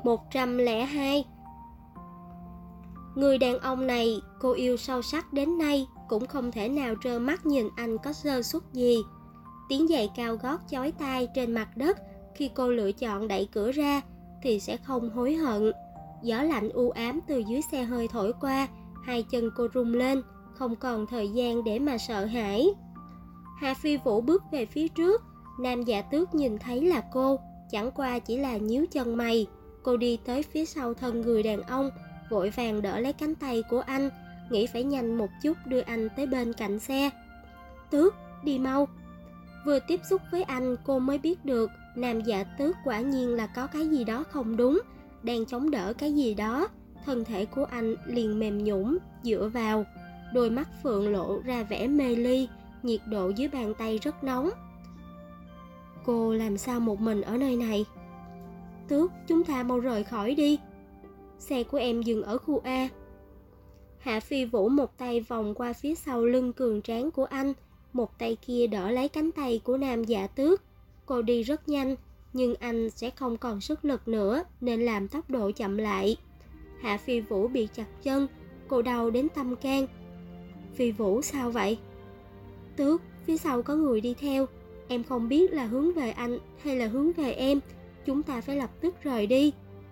102. Người đàn ông này cô yêu sâu sắc đến nay cũng không thể nào trơ mắt nhìn anh có sơ suất gì. Tiếng giày cao gót chói tai trên mặt đất khi cô lựa chọn đẩy cửa ra thì sẽ không hối hận. Gió lạnh u ám từ dưới xe hơi thổi qua, hai chân cô rung lên, không còn thời gian để mà sợ hãi. Hạ Phi Vũ bước về phía trước, Nam Dạ Tước nhìn thấy là cô, chẳng qua chỉ là nhíu chân mày. Cô đi tới phía sau thân người đàn ông, vội vàng đỡ lấy cánh tay của anh, nghĩ phải nhanh một chút đưa anh tới bên cạnh xe. Tước, đi mau. Vừa tiếp xúc với anh cô mới biết được Nam Dạ Tước quả nhiên là có cái gì đó không đúng, đang chống đỡ cái gì đó. Thân thể của anh liền mềm nhũn dựa vào, đôi mắt phượng lộ ra vẻ mê ly, nhiệt độ dưới bàn tay rất nóng. Cô làm sao một mình ở nơi này? Tước, chúng ta mau rời khỏi đi. Xe của em dừng ở khu A. Hạ Phi Vũ một tay vòng qua phía sau lưng cường tráng của anh, một tay kia đỡ lấy cánh tay của Nam Dạ Tước. Cô đi rất nhanh, nhưng anh sẽ không còn sức lực nữa nên làm tốc độ chậm lại. Hạ Phi Vũ bị chặt chân, cô đau đến tâm can. Phi Vũ sao vậy? Tước, phía sau có người đi theo. Em không biết là hướng về anh hay là hướng về em. Chúng ta phải lập tức rời đi.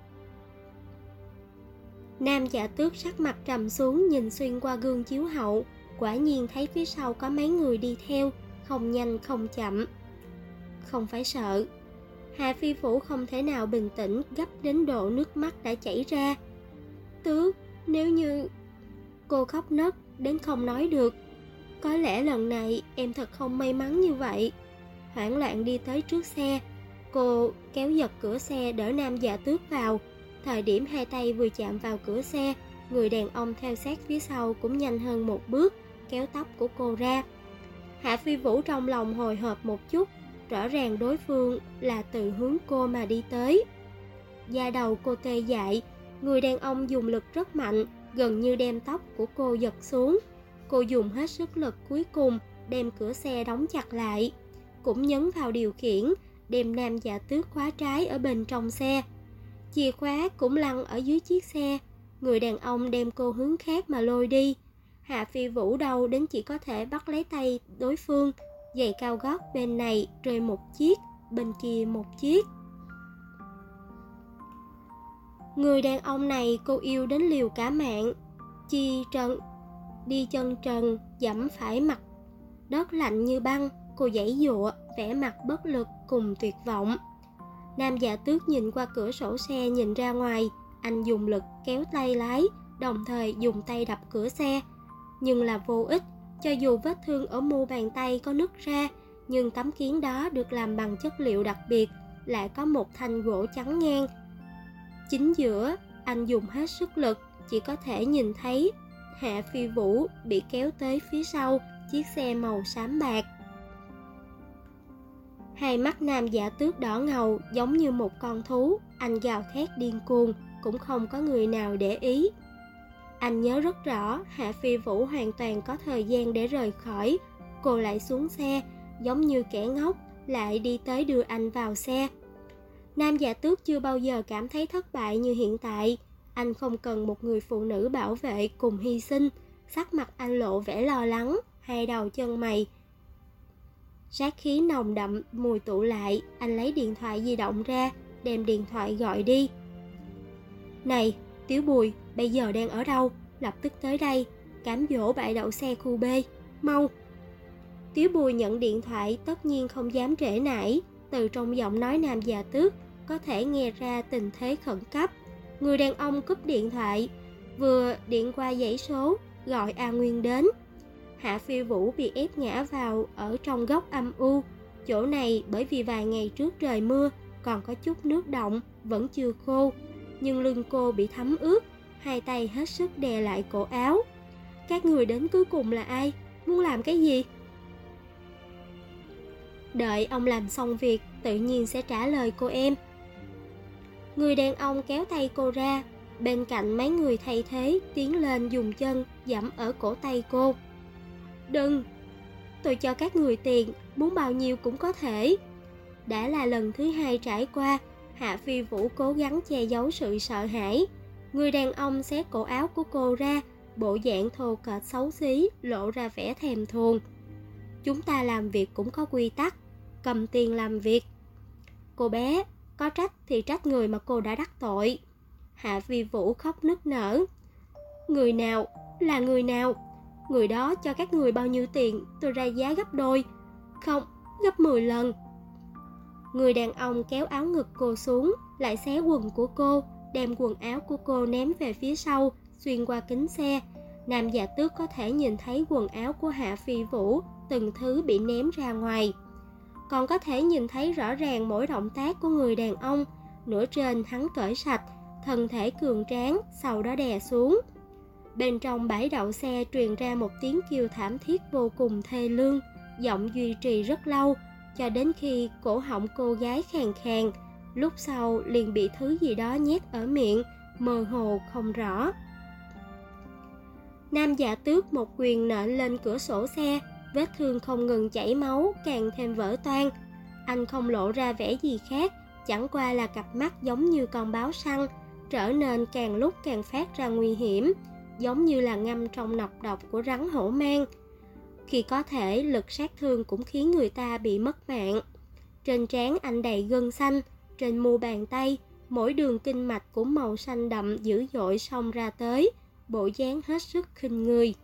Nam Dạ Tước sắc mặt trầm xuống nhìn xuyên qua gương chiếu hậu. Quả nhiên thấy phía sau có mấy người đi theo, không nhanh không chậm. Không phải sợ. Hạ Phi Vũ không thể nào bình tĩnh, gấp đến độ nước mắt đã chảy ra. Tước, nếu như... Cô khóc nấc đến không nói được. Có lẽ lần này em thật không may mắn như vậy. Hoảng loạn đi tới trước xe, cô kéo giật cửa xe đỡ Nam Dạ Tước vào. Thời điểm hai tay vừa chạm vào cửa xe, người đàn ông theo sát phía sau cũng nhanh hơn một bước, kéo tóc của cô ra. Hạ Phi Vũ trong lòng hồi hộp một chút, rõ ràng đối phương là từ hướng cô mà đi tới. Da đầu cô tê dại, người đàn ông dùng lực rất mạnh, gần như đem tóc của cô giật xuống. Cô dùng hết sức lực cuối cùng, đem cửa xe đóng chặt lại, cũng nhấn vào điều khiển, đem Nam Dạ Tước khóa trái ở bên trong xe. Chìa khóa cũng lăn ở dưới chiếc xe. Người đàn ông đem cô hướng khác mà lôi đi. Hạ Phi Vũ đau đến chỉ có thể bắt lấy tay đối phương. Giày cao gót bên này rơi một chiếc, bên kia một chiếc. Người đàn ông này cô yêu đến liều cả mạng. Đi chân trần, dẫm phải mặt đất lạnh như băng. Cô giãy giụa, vẻ mặt bất lực cùng tuyệt vọng. Nam Dạ Tước nhìn qua cửa sổ xe nhìn ra ngoài. Anh dùng lực kéo tay lái, đồng thời dùng tay đập cửa xe. Nhưng là vô ích. Cho dù vết thương ở mu bàn tay có nứt ra, nhưng tấm kiến đó được làm bằng chất liệu đặc biệt, lại có một thanh gỗ trắng ngang. Chính giữa, anh dùng hết sức lực, chỉ có thể nhìn thấy Hạ Phi Vũ bị kéo tới phía sau chiếc xe màu xám bạc. Hai mắt Nam Dạ Tước đỏ ngầu giống như một con thú, anh gào thét điên cuồng, cũng không có người nào để ý. Anh nhớ rất rõ, Hạ Phi Vũ hoàn toàn có thời gian để rời khỏi. Cô lại xuống xe, giống như kẻ ngốc, lại đi tới đưa anh vào xe. Nam Dạ Tước chưa bao giờ cảm thấy thất bại như hiện tại. Anh không cần một người phụ nữ bảo vệ cùng hy sinh. Sắc mặt anh lộ vẻ lo lắng, hai đầu chân mày sát khí nồng đậm mùi tụ lại. Anh lấy điện thoại di động ra, đem điện thoại gọi đi. Này, Tiểu Bùi, bây giờ đang ở đâu? Lập tức tới đây, cám dỗ bãi đậu xe khu B, mau. Tiểu Bùi nhận điện thoại, tất nhiên không dám trễ nải. Từ trong giọng nói Nam Dạ Tước có thể nghe ra tình thế khẩn cấp. Người đàn ông cúp điện thoại, vừa điện qua dãy số, gọi A Nguyên đến. Hạ Phi Vũ bị ép ngã vào ở trong góc âm u. Chỗ này bởi vì vài ngày trước trời mưa, còn có chút nước động, vẫn chưa khô. Nhưng lưng cô bị thấm ướt, hai tay hết sức đè lại cổ áo. Các người đến cuối cùng là ai? Muốn làm cái gì? Đợi ông làm xong việc, tự nhiên sẽ trả lời cô em. Người đàn ông kéo tay cô ra, bên cạnh mấy người thay thế tiến lên dùng chân giẫm ở cổ tay cô. Đừng, tôi cho các người tiền, muốn bao nhiêu cũng có thể. Đã là lần thứ hai trải qua, Hạ Phi Vũ cố gắng che giấu sự sợ hãi. Người đàn ông xé cổ áo của cô ra, bộ dạng thô kệch xấu xí, lộ ra vẻ thèm thuồng. Chúng ta làm việc cũng có quy tắc, cầm tiền làm việc. Cô bé, có trách thì trách người mà cô đã đắc tội. Hạ Phi Vũ khóc nức nở. Người nào? Là người nào? Người đó cho các người bao nhiêu tiền? Tôi ra giá gấp đôi. Không, gấp 10 lần. Người đàn ông kéo áo ngực cô xuống, lại xé quần của cô, đem quần áo của cô ném về phía sau, xuyên qua kính xe. Nam Giả Tước có thể nhìn thấy quần áo của Hạ Phi Vũ, từng thứ bị ném ra ngoài. Còn có thể nhìn thấy rõ ràng mỗi động tác của người đàn ông. Nửa trên hắn cởi sạch, thân thể cường tráng, sau đó đè xuống. Bên trong bãi đậu xe truyền ra một tiếng kêu thảm thiết vô cùng thê lương, giọng duy trì rất lâu, cho đến khi cổ họng cô gái khàn khàn, lúc sau liền bị thứ gì đó nhét ở miệng, mơ hồ không rõ. Nam Giả Tước một quyền nện lên cửa sổ xe, vết thương không ngừng chảy máu, càng thêm vỡ toang. Anh không lộ ra vẻ gì khác, chẳng qua là cặp mắt giống như con báo săn, trở nên càng lúc càng phát ra nguy hiểm, giống như là ngâm trong nọc độc của rắn hổ mang. Khi có thể, lực sát thương cũng khiến người ta bị mất mạng. Trên trán anh đầy gân xanh, trên mu bàn tay, mỗi đường kinh mạch cũng màu xanh đậm dữ dội xông ra tới, bộ dáng hết sức khinh người.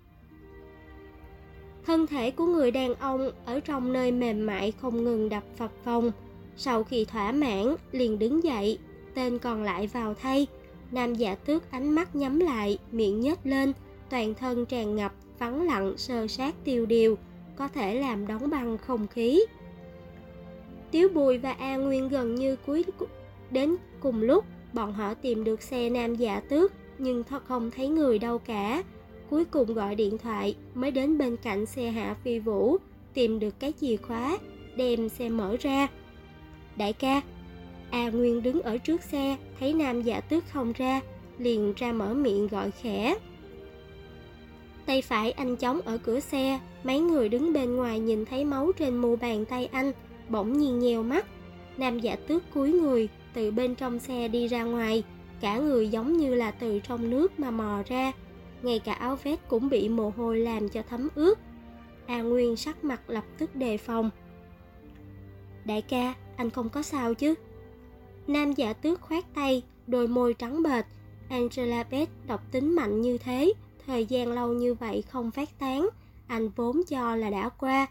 Thân thể của người đàn ông ở trong nơi mềm mại không ngừng đập phập phồng. Sau khi thỏa mãn, liền đứng dậy, tên còn lại vào thay. Nam Giả Tước ánh mắt nhắm lại, miệng nhếch lên, toàn thân tràn ngập vắng lặng sơ sát tiêu điều, có thể làm đóng băng không khí. Tiếu Bùi và A Nguyên gần như đến cùng lúc, bọn họ tìm được xe Nam Giả Tước, nhưng không thấy người đâu cả. Cuối cùng gọi điện thoại mới đến bên cạnh xe Hạ Phi Vũ, tìm được cái chìa khóa, đem xe mở ra. Đại ca. A Nguyên đứng ở trước xe, thấy Nam Giả Tước không ra, liền ra mở miệng gọi khẽ. Tay phải anh chống ở cửa xe, mấy người đứng bên ngoài nhìn thấy máu trên mu bàn tay anh, bỗng nhiên nheo mắt. Nam Giả Tước cúi người, từ bên trong xe đi ra ngoài, cả người giống như là từ trong nước mà mò ra, ngay cả áo vest cũng bị mồ hôi làm cho thấm ướt. A Nguyên sắc mặt lập tức đề phòng. Đại ca, anh không có sao chứ? Nam Giả Tước khoát tay, đôi môi trắng bệch. Angela Beth độc tính mạnh như thế, thời gian lâu như vậy không phát tán, anh vốn cho là đã qua.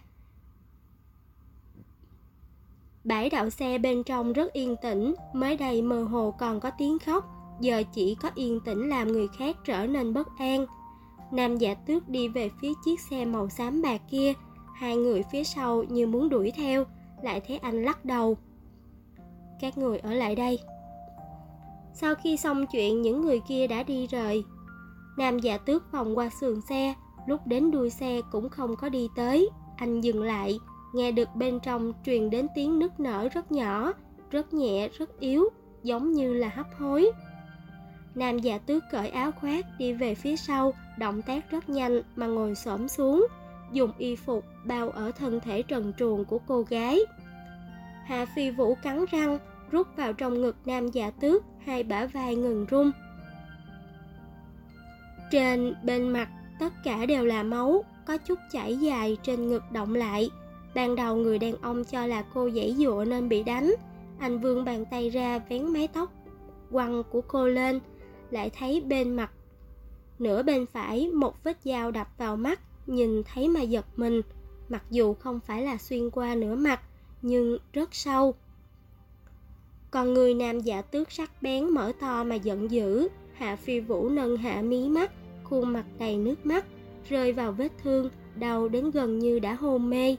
Bãi đậu xe bên trong rất yên tĩnh, mới đây mơ hồ còn có tiếng khóc, giờ chỉ có yên tĩnh làm người khác trở nên bất an. Nam Giả Tước đi về phía chiếc xe màu xám bạc kia, hai người phía sau như muốn đuổi theo, lại thấy anh lắc đầu. Các người ở lại đây. Sau khi xong chuyện, những người kia đã đi rời. Nam Giả Tước vòng qua sườn xe, lúc đến đuôi xe cũng không có đi tới. Anh dừng lại, nghe được bên trong truyền đến tiếng nức nở rất nhỏ, rất nhẹ, rất yếu, giống như là hấp hối. Nam Giả Tước cởi áo khoác đi về phía sau, động tác rất nhanh mà ngồi xổm xuống, dùng y phục bao ở thân thể trần truồng của cô gái. Hạ Phi Vũ cắn răng, rút vào trong ngực Nam Giả Tước, hai bả vai ngừng rung. Trên bên mặt tất cả đều là máu, có chút chảy dài trên ngực động lại. Ban đầu người đàn ông cho là cô giãy giụa nên bị đánh. Anh vươn bàn tay ra vén mái tóc quăn của cô lên, lại thấy bên mặt nửa bên phải một vết dao đập vào mắt, nhìn thấy mà giật mình. Mặc dù không phải là xuyên qua nửa mặt, nhưng rất sâu. Còn người Nam Giả Tước sắc bén mở to mà giận dữ. Hạ Phi Vũ nâng hạ mí mắt, khuôn mặt đầy nước mắt, rơi vào vết thương, đau đến gần như đã hôn mê.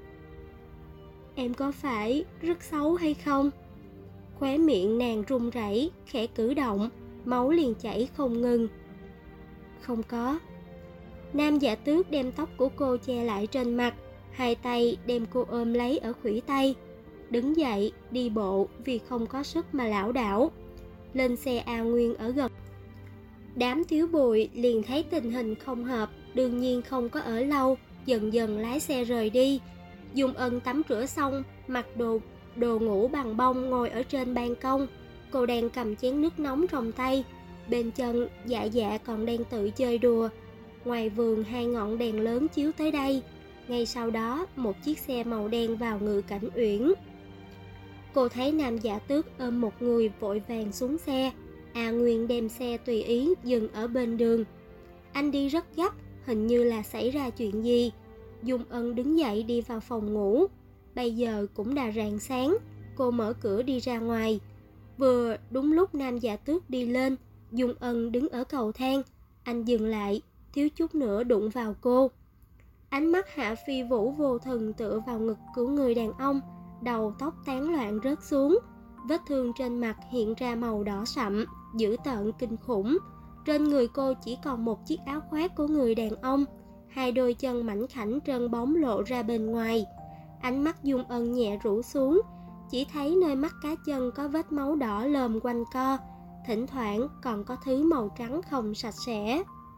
Em có phải rất xấu hay không? Khóe miệng nàng run rẩy, khẽ cử động, máu liền chảy không ngừng. Không có. Nam Giả Tước đem tóc của cô che lại trên mặt, hai tay đem cô ôm lấy ở khuỷu tay. Đứng dậy, đi bộ vì không có sức mà lảo đảo. Lên xe A Nguyên ở gần. Đám Thiếu Bùi liền thấy tình hình không hợp, đương nhiên không có ở lâu, dần dần lái xe rời đi. Dung Ân tắm rửa xong, mặc đồ đồ ngủ bằng bông ngồi ở trên ban công. Cô đang cầm chén nước nóng trong tay. Bên chân, Dạ Dạ còn đang tự chơi đùa. Ngoài vườn 2 ngọn đèn lớn chiếu tới đây. Ngay sau đó, một chiếc xe màu đen vào Ngự Cảnh Uyển. Cô thấy Nam Dạ Tước ôm một người vội vàng xuống xe. A Nguyên đem xe tùy ý dừng ở bên đường. Anh đi rất gấp, hình như là xảy ra chuyện gì. Dung Ân đứng dậy đi vào phòng ngủ. Bây giờ cũng đã rạng sáng. Cô mở cửa đi ra ngoài. Vừa đúng lúc Nam Dạ Tước đi lên, Dung Ân đứng ở cầu thang. Anh dừng lại, thiếu chút nữa đụng vào cô. Ánh mắt Hạ Phi Vũ vô thần tựa vào ngực của người đàn ông, đầu tóc tán loạn rớt xuống. Vết thương trên mặt hiện ra màu đỏ sậm, dữ tợn kinh khủng. Trên người cô chỉ còn một chiếc áo khoác của người đàn ông. 2 đôi chân mảnh khảnh trơn bóng lộ ra bên ngoài. Ánh mắt Dung Ân nhẹ rũ xuống, chỉ thấy nơi mắt cá chân có vết máu đỏ lờm quanh co, thỉnh thoảng còn có thứ màu trắng không sạch sẽ.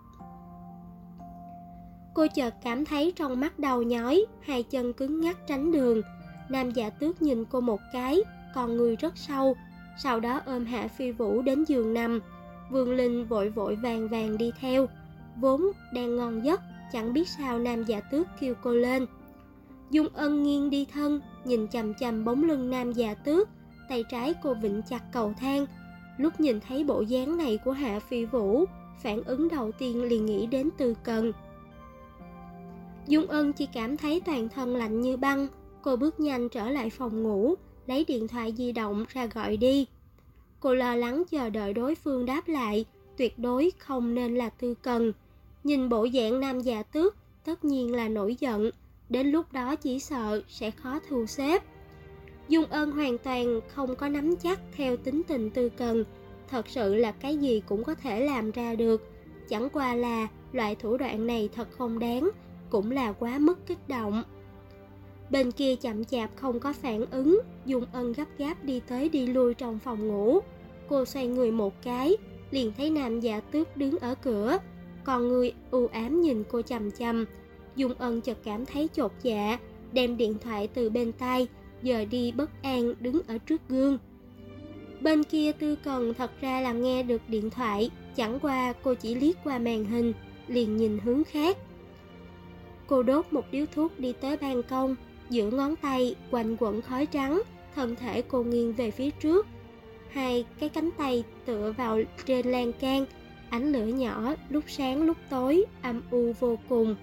Cô chợt cảm thấy trong mắt đau nhói, 2 chân cứng ngắc tránh đường. Nam Dạ Tước nhìn cô một cái, còn người rất sâu, sau đó ôm Hạ Phi Vũ đến giường nằm. Vương Linh vội vội vàng vàng đi theo, vốn đang ngon giấc, chẳng biết sao Nam Dạ Tước kêu cô lên. Dung Ân nghiêng đi thân, nhìn chằm chằm bóng lưng Nam Dạ Tước, tay trái cô vịn chặt cầu thang. Lúc nhìn thấy bộ dáng này của Hạ Phi Vũ, phản ứng đầu tiên liền nghĩ đến Tư Cần. Dung Ân chỉ cảm thấy toàn thân lạnh như băng. Cô bước nhanh trở lại phòng ngủ, lấy điện thoại di động ra gọi đi. Cô lo lắng chờ đợi đối phương đáp lại, tuyệt đối không nên là Tư Cần. Nhìn bộ dạng Nam Dạ Tước, tất nhiên là nổi giận, đến lúc đó chỉ sợ sẽ khó thu xếp. Dung Ân hoàn toàn không có nắm chắc theo tính tình Tư Cần, thật sự là cái gì cũng có thể làm ra được. Chẳng qua là loại thủ đoạn này thật không đáng, cũng là quá mức kích động. Bên kia chậm chạp không có phản ứng, Dung Ân gấp gáp đi tới đi lui trong phòng ngủ. Cô xoay người một cái, liền thấy Nam Dạ Tước đứng ở cửa, còn người u ám nhìn cô chằm chằm. Dung Ân chợt cảm thấy chột dạ, đem điện thoại từ bên tai, giờ đi bất an đứng ở trước gương. Bên kia Tư Cần thật ra là nghe được điện thoại, chẳng qua cô chỉ liếc qua màn hình, liền nhìn hướng khác. Cô đốt một điếu thuốc đi tới ban công, giữa ngón tay quanh quẩn khói trắng, thân thể cô nghiêng về phía trước. 2 cái cánh tay tựa vào trên lan can, ánh lửa nhỏ lúc sáng lúc tối, âm u vô cùng.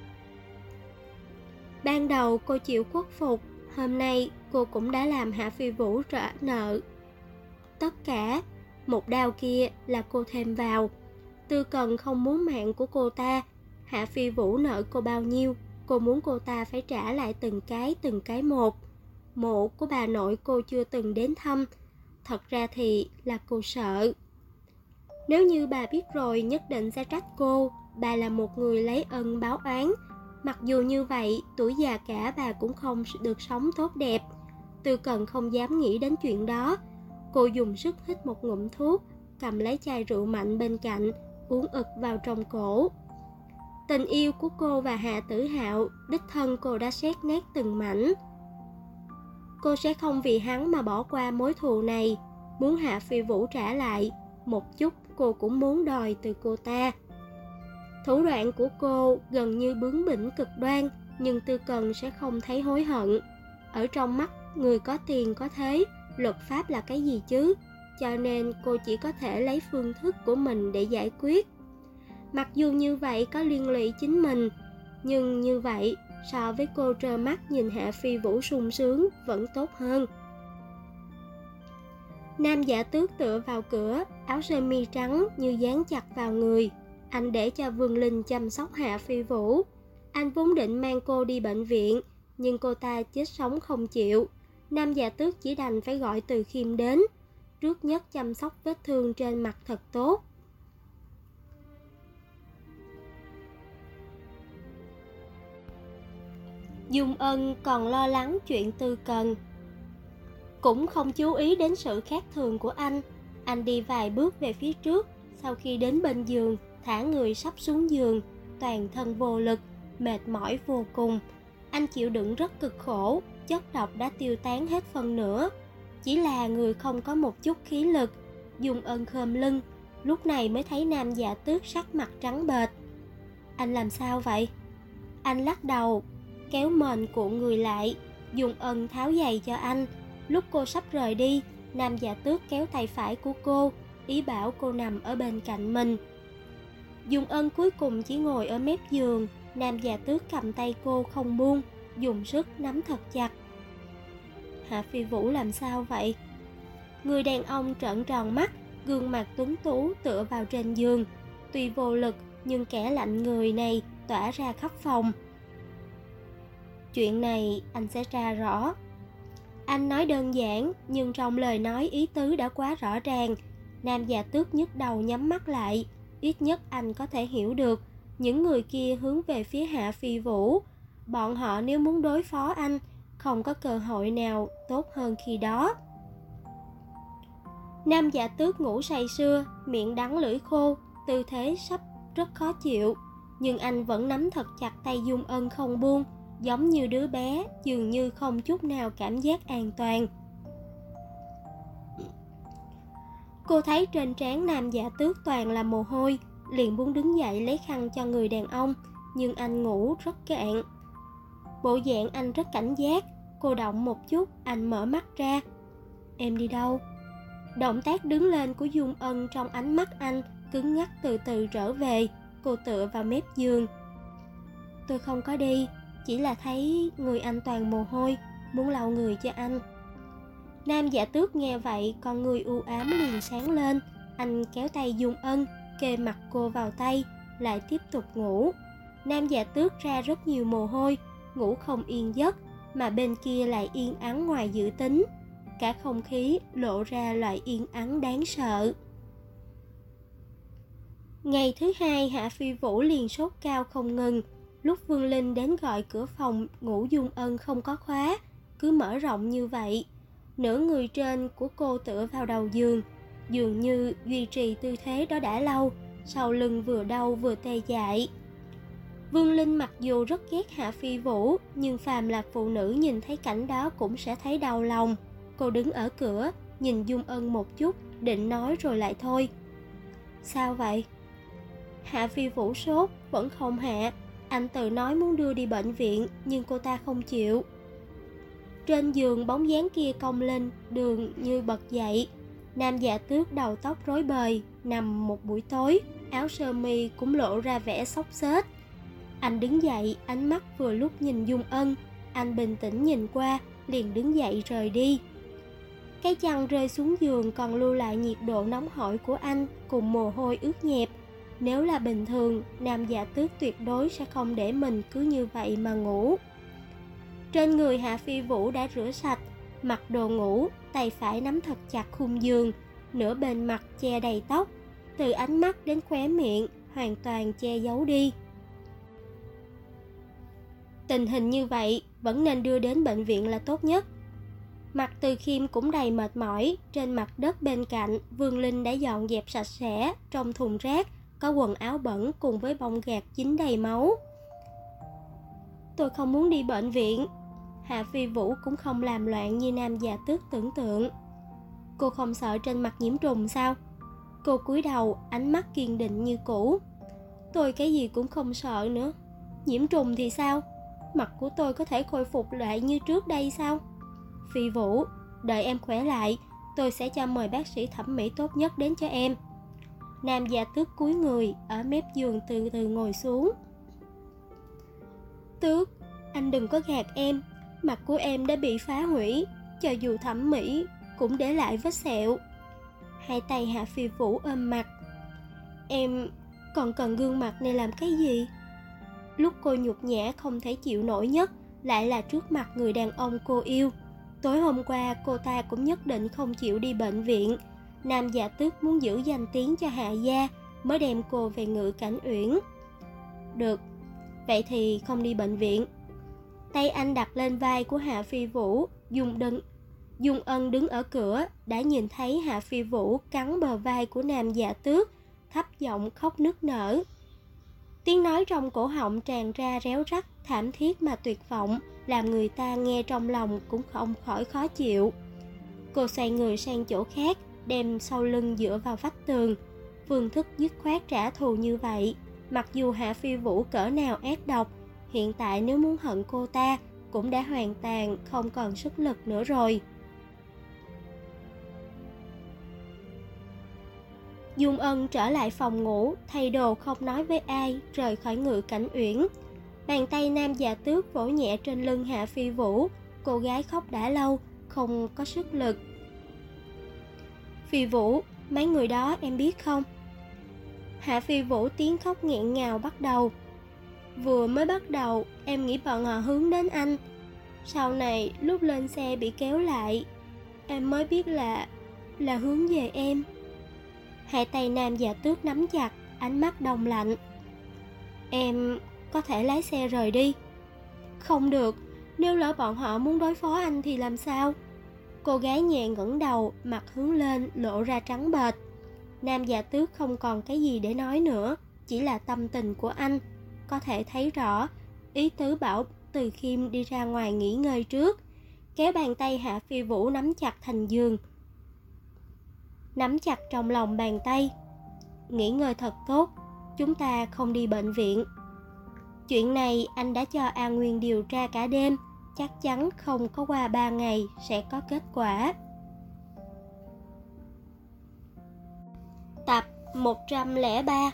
Ban đầu cô chịu khuất phục, hôm nay cô cũng đã làm Hạ Phi Vũ trả nợ. Tất cả, một đao kia là cô thêm vào. Tư Cần không muốn mạng của cô ta. Hạ Phi Vũ nợ cô bao nhiêu, cô muốn cô ta phải trả lại từng cái một. Mộ của bà nội cô chưa từng đến thăm. Thật ra thì là cô sợ. Nếu như bà biết rồi nhất định sẽ trách cô. Bà là một người lấy ân báo oán. Mặc dù như vậy, tuổi già cả bà cũng không được sống tốt đẹp. Tư Cần không dám nghĩ đến chuyện đó. Cô dùng sức hít một ngụm thuốc, cầm lấy chai rượu mạnh bên cạnh, uống ực vào trong cổ. Tình yêu của cô và Hạ Tử Hạo, đích thân cô đã xét nét từng mảnh. Cô sẽ không vì hắn mà bỏ qua mối thù này. Muốn Hạ Phi Vũ trả lại, một chút cô cũng muốn đòi từ cô ta. Thủ đoạn của cô gần như bướng bỉnh cực đoan, nhưng Tư Cần sẽ không thấy hối hận. Ở trong mắt người có tiền có thế, luật pháp là cái gì chứ? Cho nên cô chỉ có thể lấy phương thức của mình để giải quyết. Mặc dù như vậy có liên lụy chính mình, nhưng như vậy so với cô trơ mắt nhìn Hạ Phi Vũ sung sướng vẫn tốt hơn. Nam Dạ Tước tựa vào cửa, áo sơ mi trắng như dán chặt vào người. Anh để cho Vương Linh chăm sóc Hạ Phi Vũ. Anh vốn định mang cô đi bệnh viện, nhưng cô ta chết sống không chịu. Nam Dạ Tước chỉ đành phải gọi Từ Khiêm đến. Trước nhất chăm sóc vết thương trên mặt thật tốt. Dung Ân còn lo lắng chuyện Tư Cần, cũng không chú ý đến sự khác thường của anh. Anh đi vài bước về phía trước, sau khi đến bên giường, thả người sắp xuống giường, toàn thân vô lực, mệt mỏi vô cùng. Anh chịu đựng rất cực khổ, chất độc đã tiêu tán hết phần nữa. Chỉ là người không có một chút khí lực. Dung Ân khom lưng, lúc này mới thấy Nam Dạ Tước sắc mặt trắng bệch. Anh làm sao vậy? Anh lắc đầu, kéo mền cuộn người lại. Dung Ân tháo giày cho anh. Lúc cô sắp rời đi, Nam Dạ Tước kéo tay phải của cô, ý bảo cô nằm ở bên cạnh mình. Dung Ân cuối cùng chỉ ngồi ở mép giường. Nam Dạ Tước cầm tay cô không buông, dùng sức nắm thật chặt. Hạ Phi Vũ làm sao vậy? Người đàn ông trợn tròn mắt, gương mặt tuấn tú tựa vào trên giường. Tuy vô lực nhưng kẻ lạnh người này tỏa ra khắp phòng. Chuyện này anh sẽ tra rõ. Anh nói đơn giản, nhưng trong lời nói ý tứ đã quá rõ ràng. Nam Dạ Tước nhức đầu nhắm mắt lại. Ít nhất anh có thể hiểu được những người kia hướng về phía Hạ Phi Vũ. Bọn họ nếu muốn đối phó anh, không có cơ hội nào tốt hơn khi đó. Nam Dạ Tước ngủ say sưa, miệng đắng lưỡi khô, tư thế sắp rất khó chịu. Nhưng anh vẫn nắm thật chặt tay Dung Ân không buông, giống như đứa bé, dường như không chút nào cảm giác an toàn. Cô thấy trên trán Nam Dạ Tước toàn là mồ hôi, liền muốn đứng dậy lấy khăn cho người đàn ông, nhưng anh ngủ rất cạn. Bộ dạng anh rất cảnh giác, cô động một chút, anh mở mắt ra. Em đi đâu? Động tác đứng lên của Dung Ân trong ánh mắt anh cứng ngắc từ từ trở về. Cô tựa vào mép giường. Tôi không có đi, chỉ là thấy người anh toàn mồ hôi, muốn lau người cho anh. Nam Dạ Tước nghe vậy, con người u ám liền sáng lên. Anh kéo tay Dung Ân, kề mặt cô vào tay, lại tiếp tục ngủ. Nam Dạ Tước ra rất nhiều mồ hôi, ngủ không yên giấc, mà bên kia lại yên ắng ngoài dự tính. Cả không khí lộ ra loại yên ắng đáng sợ. Ngày thứ hai, Hạ Phi Vũ liền sốt cao không ngừng. Lúc Vương Linh đến gọi cửa phòng ngủ Dung Ân không có khóa, cứ mở rộng như vậy. Nửa người trên của cô tựa vào đầu giường, dường như duy trì tư thế đó đã lâu, sau lưng vừa đau vừa tê dại. Vương Linh mặc dù rất ghét Hạ Phi Vũ, nhưng phàm là phụ nữ nhìn thấy cảnh đó cũng sẽ thấy đau lòng. Cô đứng ở cửa, nhìn Dung Ân một chút, định nói rồi lại thôi. Sao vậy? Hạ Phi Vũ sốt, vẫn không hạ. Anh tự nói muốn đưa đi bệnh viện, nhưng cô ta không chịu. Trên giường bóng dáng kia cong lên, đường như bật dậy. Nam Dạ Tước đầu tóc rối bời, nằm một buổi tối, áo sơ mi cũng lộ ra vẻ xốc xếch. Anh đứng dậy, ánh mắt vừa lúc nhìn Dung Ân. Anh bình tĩnh nhìn qua, liền đứng dậy rời đi. Cái chăn rơi xuống giường còn lưu lại nhiệt độ nóng hổi của anh cùng mồ hôi ướt nhẹp. Nếu là bình thường, Nam Dạ Tước tuyệt đối sẽ không để mình cứ như vậy mà ngủ. Trên người Hạ Phi Vũ đã rửa sạch, mặc đồ ngủ, tay phải nắm thật chặt khung giường, nửa bên mặt che đầy tóc, từ ánh mắt đến khóe miệng hoàn toàn che giấu đi. Tình hình như vậy vẫn nên đưa đến bệnh viện là tốt nhất. Mặt Từ Khiêm cũng đầy mệt mỏi. Trên mặt đất bên cạnh, Vương Linh đã dọn dẹp sạch sẽ. Trong thùng rác có quần áo bẩn cùng với bông gạc dính đầy máu. Tôi không muốn đi bệnh viện. Hạ Phi Vũ cũng không làm loạn như Nam Dạ Tước tưởng tượng. Cô không sợ trên mặt nhiễm trùng sao? Cô cúi đầu, ánh mắt kiên định như cũ. Tôi cái gì cũng không sợ nữa. Nhiễm trùng thì sao? Mặt của tôi có thể khôi phục lại như trước đây sao? Phi Vũ, đợi em khỏe lại, tôi sẽ cho mời bác sĩ thẩm mỹ tốt nhất đến cho em. Nam Dạ Tước cúi người, ở mép giường từ từ ngồi xuống. Tước, anh đừng có gạt em. Mặt của em đã bị phá hủy, cho dù thẩm mỹ cũng để lại vết sẹo. Hai tay Hạ Phi Vũ ôm mặt. Em còn cần gương mặt này làm cái gì? Lúc cô nhục nhã không thể chịu nổi nhất lại là trước mặt người đàn ông cô yêu. Tối hôm qua cô ta cũng nhất định không chịu đi bệnh viện. Nam Dạ Tước muốn giữ danh tiếng cho Hạ gia mới đem cô về Ngự Cảnh Uyển. Được, vậy thì không đi bệnh viện. Tay anh đặt lên vai của Hạ Phi Vũ. Dung Ân đứng ở cửa đã nhìn thấy Hạ Phi Vũ cắn bờ vai của Nam Dạ Tước, thấp giọng khóc nức nở. Tiếng nói trong cổ họng tràn ra réo rắt, thảm thiết mà tuyệt vọng. làm người ta nghe trong lòng cũng không khỏi khó chịu. Cô xoay người sang chỗ khác, đem sau lưng dựa vào vách tường. Phương thức dứt khoát trả thù như vậy, mặc dù Hạ Phi Vũ cỡ nào ác độc, hiện tại nếu muốn hận cô ta cũng đã hoàn toàn không còn sức lực nữa rồi. Dung Ân trở lại phòng ngủ, thay đồ không nói với ai, rời khỏi Ngự Cảnh Uyển. Bàn tay Nam Dạ Tước vỗ nhẹ trên lưng Hạ Phi Vũ, cô gái khóc đã lâu, không có sức lực. Phi Vũ, mấy người đó em biết không? Hạ Phi Vũ tiếng khóc nghẹn ngào bắt đầu. Vừa mới bắt đầu, em nghĩ bọn họ hướng đến anh. Sau này, lúc lên xe bị kéo lại, em mới biết là hướng về em. Hai tay Nam Dạ Tước nắm chặt, ánh mắt đông lạnh. Em có thể lái xe rời đi. Không được, nếu lỡ bọn họ muốn đối phó anh thì làm sao? Cô gái nhẹ ngẩng đầu, mặt hướng lên, lộ ra trắng bệch. Nam Dạ Tước không còn cái gì để nói nữa, chỉ là tâm tình của anh. Có thể thấy rõ, ý tứ bảo Từ Khiêm đi ra ngoài nghỉ ngơi trước, kéo bàn tay Hạ Phi Vũ nắm chặt thành giường. Nắm chặt trong lòng bàn tay. Nghỉ ngơi thật tốt, chúng ta không đi bệnh viện. Chuyện này anh đã cho An Nguyên điều tra cả đêm, chắc chắn không có qua 3 ngày sẽ có kết quả. Tập 103.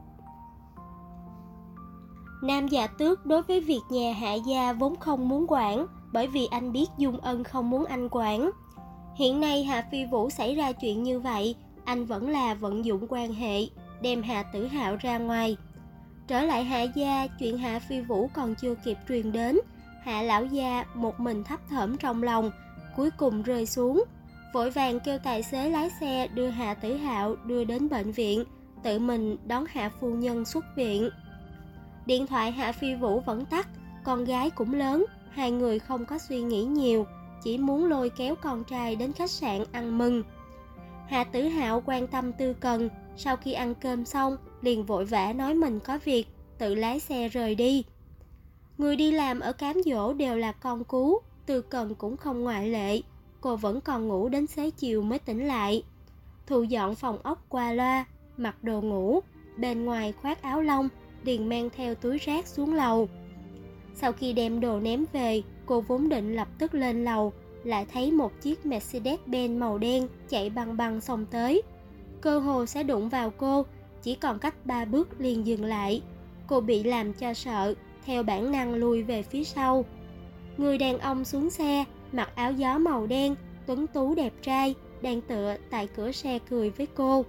Nam Dạ Tước đối với việc nhà Hạ gia vốn không muốn quản, bởi vì anh biết Dung Ân không muốn anh quản. Hiện nay Hạ Phi Vũ xảy ra chuyện như vậy, anh vẫn là vận dụng quan hệ, đem Hạ Tử Hạo ra ngoài. Trở lại Hạ gia, chuyện Hạ Phi Vũ còn chưa kịp truyền đến, Hạ lão gia một mình thấp thỏm trong lòng, cuối cùng rơi xuống, vội vàng kêu tài xế lái xe đưa Hạ Tử Hạo đưa đến bệnh viện, tự mình đón Hạ phu nhân xuất viện. Điện thoại Hạ Phi Vũ vẫn tắt, con gái cũng lớn, hai người không có suy nghĩ nhiều, chỉ muốn lôi kéo con trai đến khách sạn ăn mừng. Hạ Tử Hạo quan tâm Tư Cần, sau khi ăn cơm xong, liền vội vã nói mình có việc, tự lái xe rời đi. Người đi làm ở cám dỗ đều là con cú, Tư Cần cũng không ngoại lệ, cô vẫn còn ngủ đến xế chiều mới tỉnh lại. Thu dọn phòng ốc qua loa, mặc đồ ngủ, bên ngoài khoác áo lông, liền mang theo túi rác xuống lầu. Sau khi đem đồ ném về, cô vốn định lập tức lên lầu, lại thấy một chiếc Mercedes-Benz màu đen chạy băng băng xông tới. Cơ hồ sẽ đụng vào cô, chỉ còn cách 3 bước liền dừng lại. Cô bị làm cho sợ, theo bản năng lùi về phía sau. Người đàn ông xuống xe, mặc áo gió màu đen, tuấn tú đẹp trai, đang tựa tại cửa xe cười với cô.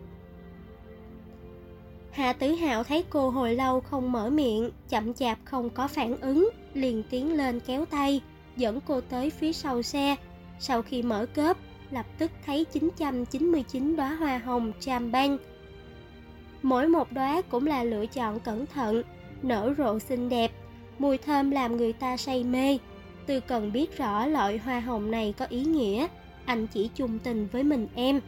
Hạ Tử Hạo thấy cô hồi lâu không mở miệng, chậm chạp không có phản ứng, liền tiến lên kéo tay, dẫn cô tới phía sau xe. Sau khi mở cốp, lập tức thấy 999 đóa hoa hồng champagne. Mỗi một đóa cũng là lựa chọn cẩn thận, nở rộ xinh đẹp, mùi thơm làm người ta say mê. Tư Cần biết rõ loại hoa hồng này có ý nghĩa, anh chỉ chung tình với mình em.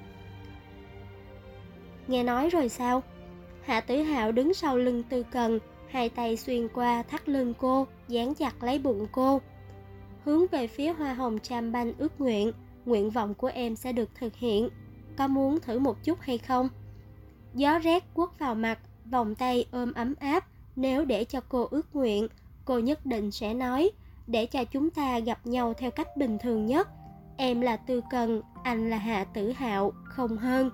Nghe nói rồi sao? Hạ Tử Hạo đứng sau lưng Tư Cần, hai tay xuyên qua thắt lưng cô, dán chặt lấy bụng cô. Hướng về phía hoa hồng champagne ước nguyện, nguyện vọng của em sẽ được thực hiện. Có muốn thử một chút hay không? Gió rét quất vào mặt, vòng tay ôm ấm áp. Nếu để cho cô ước nguyện, cô nhất định sẽ nói, để cho chúng ta gặp nhau theo cách bình thường nhất. Em là Tư Cần, anh là Hạ Tử Hạo, không hơn.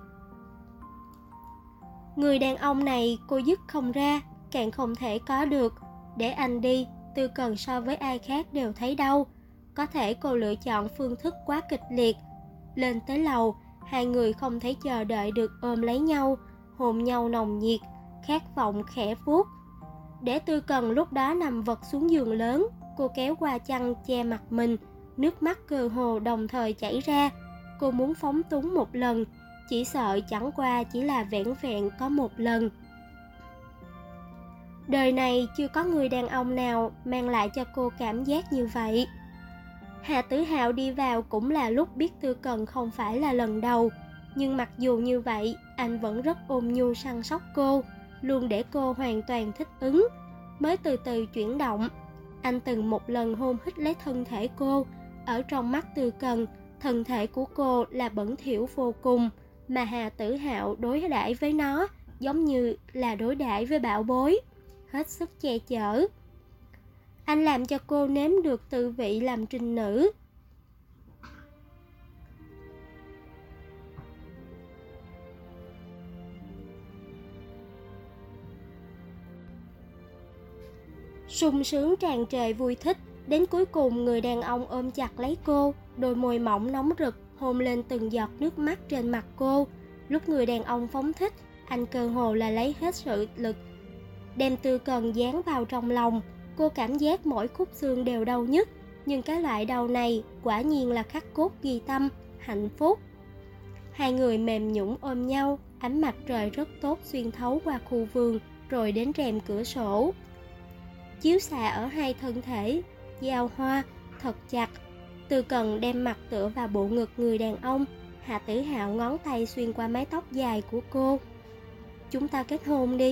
Người đàn ông này cô dứt không ra, càng không thể có được. Để anh đi, Tư Cần so với ai khác đều thấy đau. Có thể cô lựa chọn phương thức quá kịch liệt. Lên tới lầu, hai người không thể chờ đợi được ôm lấy nhau, hôn nhau nồng nhiệt, khát vọng khẽ vuốt. Để Tư Cần lúc đó nằm vật xuống giường lớn, cô kéo qua chăn che mặt mình, nước mắt cơ hồ đồng thời chảy ra. Cô muốn phóng túng một lần, chỉ sợ chẳng qua chỉ là vẻn vẹn có một lần. Đời này chưa có người đàn ông nào mang lại cho cô cảm giác như vậy. Hạ Tử Hạo đi vào cũng là lúc biết Tư Cần không phải là lần đầu, nhưng mặc dù như vậy, anh vẫn rất ôn nhu săn sóc cô, luôn để cô hoàn toàn thích ứng, mới từ từ chuyển động. Anh từng một lần hôn hít lấy thân thể cô. Ở trong mắt Tư Cần, thân thể của cô là bẩn thỉu vô cùng, mà Hà Tử Hạo đối đãi với nó giống như là đối đãi với bảo bối, hết sức che chở. Anh làm cho cô nếm được tư vị làm trinh nữ. Sung sướng tràn trề vui thích, đến cuối cùng người đàn ông ôm chặt lấy cô, đôi môi mỏng nóng rực hôn lên từng giọt nước mắt trên mặt cô. Lúc người đàn ông phóng thích, anh cơ hồ là lấy hết sự lực, đem Tư Cần dán vào trong lòng. Cô cảm giác mỗi khúc xương đều đau nhức, nhưng cái loại đau này quả nhiên là khắc cốt ghi tâm, hạnh phúc. Hai người mềm nhũn ôm nhau, ánh mặt trời rất tốt xuyên thấu qua khu vườn, rồi đến rèm cửa sổ. Chiếu xạ ở hai thân thể, giao hoa, thật chặt. Tư Cần đem mặt tựa vào bộ ngực người đàn ông. Hạ Tử Hạo ngón tay xuyên qua mái tóc dài của cô. Chúng ta kết hôn đi.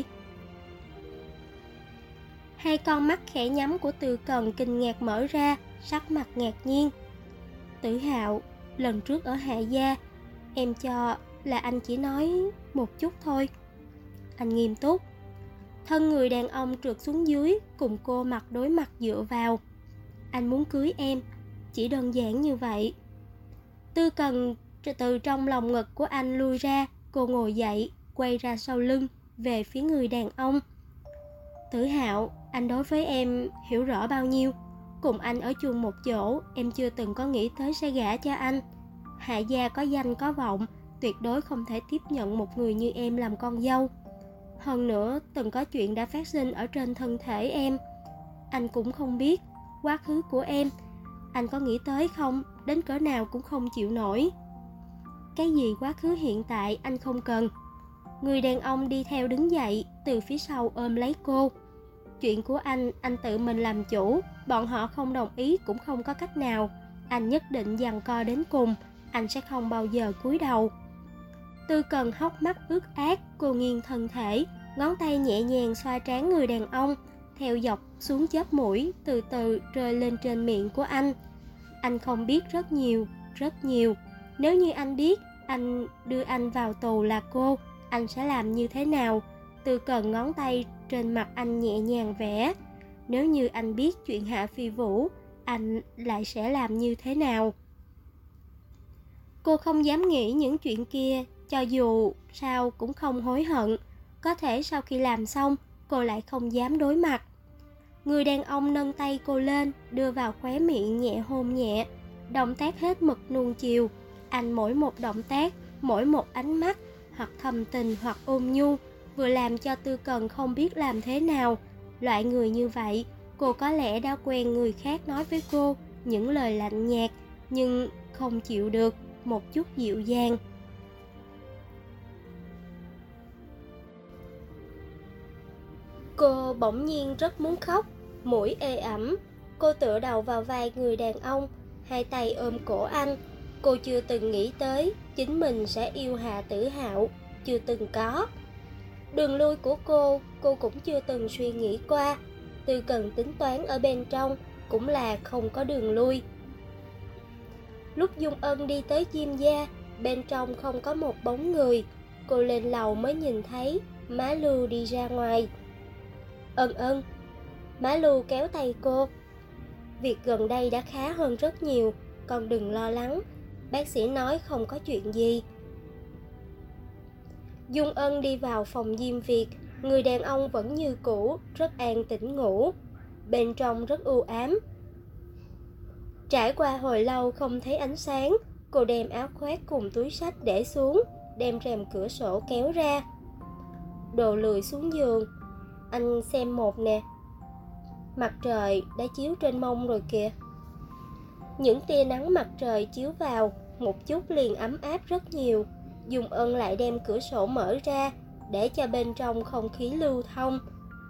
Hai con mắt khẽ nhắm của Tư Cần kinh ngạc mở ra, sắc mặt ngạc nhiên. Tử Hạo, lần trước ở Hạ Gia, em cho là anh chỉ nói một chút thôi. Anh nghiêm túc. Thân người đàn ông trượt xuống dưới, cùng cô mặt đối mặt dựa vào. Anh muốn cưới em, chỉ đơn giản như vậy. Tư Cần từ trong lòng ngực của anh lui ra, cô ngồi dậy, quay ra sau lưng, về phía người đàn ông. Tử Hạo, anh đối với em hiểu rõ bao nhiêu? Cùng anh ở chung một chỗ, em chưa từng có nghĩ tới sẽ gả cho anh. Hạ Gia có danh có vọng, tuyệt đối không thể tiếp nhận một người như em làm con dâu. Hơn nữa, từng có chuyện đã phát sinh ở trên thân thể em. Anh cũng không biết quá khứ của em. Anh có nghĩ tới không? Đến cỡ nào cũng không chịu nổi. Cái gì quá khứ hiện tại anh không cần. Người đàn ông đi theo đứng dậy, từ phía sau ôm lấy cô. Chuyện của anh tự mình làm chủ. Bọn họ không đồng ý cũng không có cách nào. Anh nhất định giằng co đến cùng. Anh sẽ không bao giờ cúi đầu. Tư Cần hốc mắt ướt át, cô nghiêng thân thể, ngón tay nhẹ nhàng xoa trán người đàn ông, theo dọc xuống chóp mũi, từ từ rơi lên trên miệng của anh. Anh không biết rất nhiều, rất nhiều. Nếu như anh biết anh đưa anh vào tù là cô, anh sẽ làm như thế nào? Tư Cần ngón tay trên mặt anh nhẹ nhàng vẽ. Nếu như anh biết chuyện Hạ Phi Vũ, anh lại sẽ làm như thế nào? Cô không dám nghĩ những chuyện kia, cho dù sao cũng không hối hận. Có thể sau khi làm xong, cô lại không dám đối mặt. Người đàn ông nâng tay cô lên, đưa vào khóe miệng nhẹ hôn nhẹ. Động tác hết mực nuông chiều. Anh mỗi một động tác, mỗi một ánh mắt, hoặc thầm tình hoặc ôn nhu, vừa làm cho Tư Cần không biết làm thế nào. Loại người như vậy, cô có lẽ đã quen người khác nói với cô những lời lạnh nhạt, nhưng không chịu được một chút dịu dàng. Cô bỗng nhiên rất muốn khóc, mũi ê ẩm. Cô tựa đầu vào vai người đàn ông, hai tay ôm cổ anh. Cô chưa từng nghĩ tới chính mình sẽ yêu Hạ Tử Hạo, chưa từng có. Đường lui của cô cũng chưa từng suy nghĩ qua. Tư Cần tính toán ở bên trong cũng là không có đường lui. Lúc Dung Ân đi tới Diêm gia, bên trong không có một bóng người. Cô lên lầu mới nhìn thấy Má Lưu đi ra ngoài. Ân Ân. Má Lưu kéo tay cô. Việc gần đây đã khá hơn rất nhiều, con đừng lo lắng. Bác sĩ nói không có chuyện gì. Dung Ân đi vào phòng Diêm Việt. Người đàn ông vẫn như cũ, rất an tĩnh ngủ. Bên trong rất u ám. Trải qua hồi lâu không thấy ánh sáng, cô đem áo khoác cùng túi sách để xuống, đem rèm cửa sổ kéo ra. Đồ lười xuống giường. Anh xem một nè. Mặt trời đã chiếu trên mông rồi kìa. Những tia nắng mặt trời chiếu vào, một chút liền ấm áp rất nhiều. Dung Ân lại đem cửa sổ mở ra, để cho bên trong không khí lưu thông.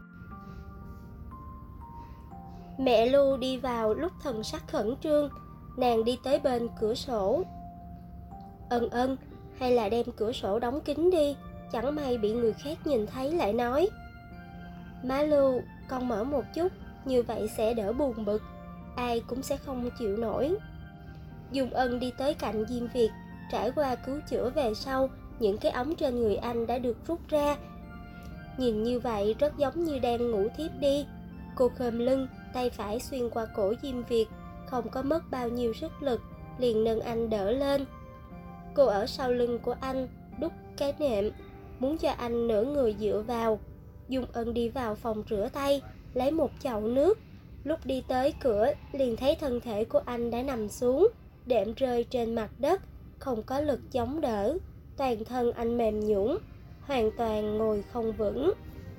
Mẹ Lưu đi vào lúc thần sắc khẩn trương. Nàng đi tới bên cửa sổ. Ân Ân, hay là đem cửa sổ đóng kín đi, chẳng may bị người khác nhìn thấy lại nói. Má Lưu, con mở một chút, như vậy sẽ đỡ buồn bực, ai cũng sẽ không chịu nổi. Dung Ân đi tới cạnh Diêm Việt, trải qua cứu chữa về sau, những cái ống trên người anh đã được rút ra. Nhìn như vậy rất giống như đang ngủ thiếp đi. Cô khom lưng, tay phải xuyên qua cổ Diêm Việt, không có mất bao nhiêu sức lực, liền nâng anh đỡ lên. Cô ở sau lưng của anh, đút cái nệm, muốn cho anh nửa người dựa vào. Dung Ân đi vào phòng rửa tay, lấy một chậu nước. Lúc đi tới cửa, liền thấy thân thể của anh đã nằm xuống, đệm rơi trên mặt đất, không có lực chống đỡ. Toàn thân anh mềm nhũn, hoàn toàn ngồi không vững.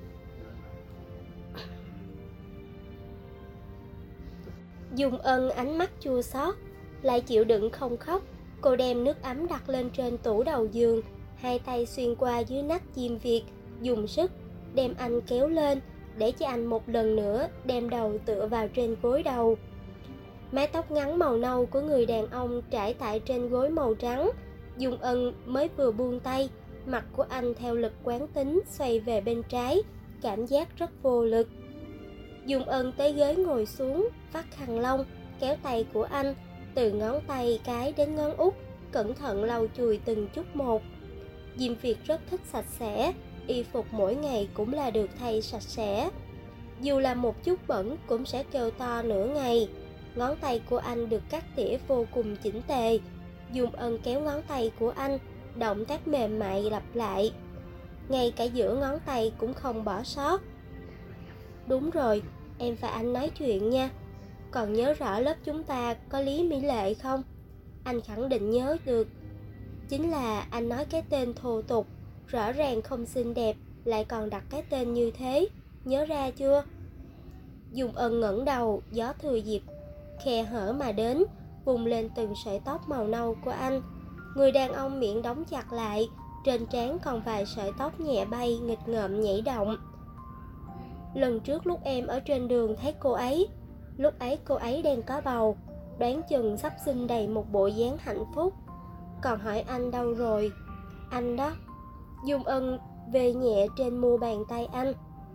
Dung Ân ánh mắt chua xót, lại chịu đựng không khóc. Cô đem nước ấm đặt lên trên tủ đầu giường, hai tay xuyên qua dưới nách Diêm Việt, dùng sức đem anh kéo lên, để cho anh một lần nữa đem đầu tựa vào trên gối đầu. Mái tóc ngắn màu nâu của người đàn ông trải tại trên gối màu trắng. Dung Ân mới vừa buông tay, mặt của anh theo lực quán tính xoay về bên trái, cảm giác rất vô lực. Dung Ân tới ghế ngồi xuống, vắt khăn lông, kéo tay của anh, từ ngón tay cái đến ngón út, cẩn thận lau chùi từng chút một. Diêm Việt rất thích sạch sẽ, y phục mỗi ngày cũng là được thay sạch sẽ. Dù là một chút bẩn cũng sẽ kêu to nửa ngày. Ngón tay của anh được cắt tỉa vô cùng chỉnh tề. Dung Ân kéo ngón tay của anh, động tác mềm mại lặp lại. Ngay cả giữa ngón tay cũng không bỏ sót. Đúng rồi, em và anh nói chuyện nha. Còn nhớ rõ lớp chúng ta có Lý Mỹ Lệ không? Anh khẳng định nhớ được. Chính là anh nói cái tên thô tục, rõ ràng không xinh đẹp, lại còn đặt cái tên như thế. Nhớ ra chưa? Dung Ân ngẩng đầu, gió thừa dịp khe hở mà đến, vùng lên từng sợi tóc màu nâu của anh. Người đàn ông miệng đóng chặt lại, trên trán còn vài sợi tóc nhẹ bay nghịch ngợm nhảy động. Lần trước lúc em ở trên đường thấy cô ấy, lúc ấy cô ấy đang có bầu, đoán chừng sắp sinh đầy một bộ dáng hạnh phúc. Còn hỏi anh đâu rồi? Anh đó. Dung Ân về nhẹ trên mu bàn tay anh.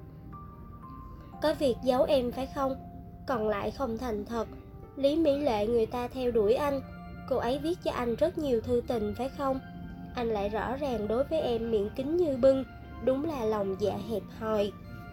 Có việc giấu em phải không? Còn lại không thành thật. Lý Mỹ Lệ người ta theo đuổi anh, cô ấy viết cho anh rất nhiều thư tình phải không? Anh lại rõ ràng đối với em miệng kính như bưng, đúng là lòng dạ hẹp hòi.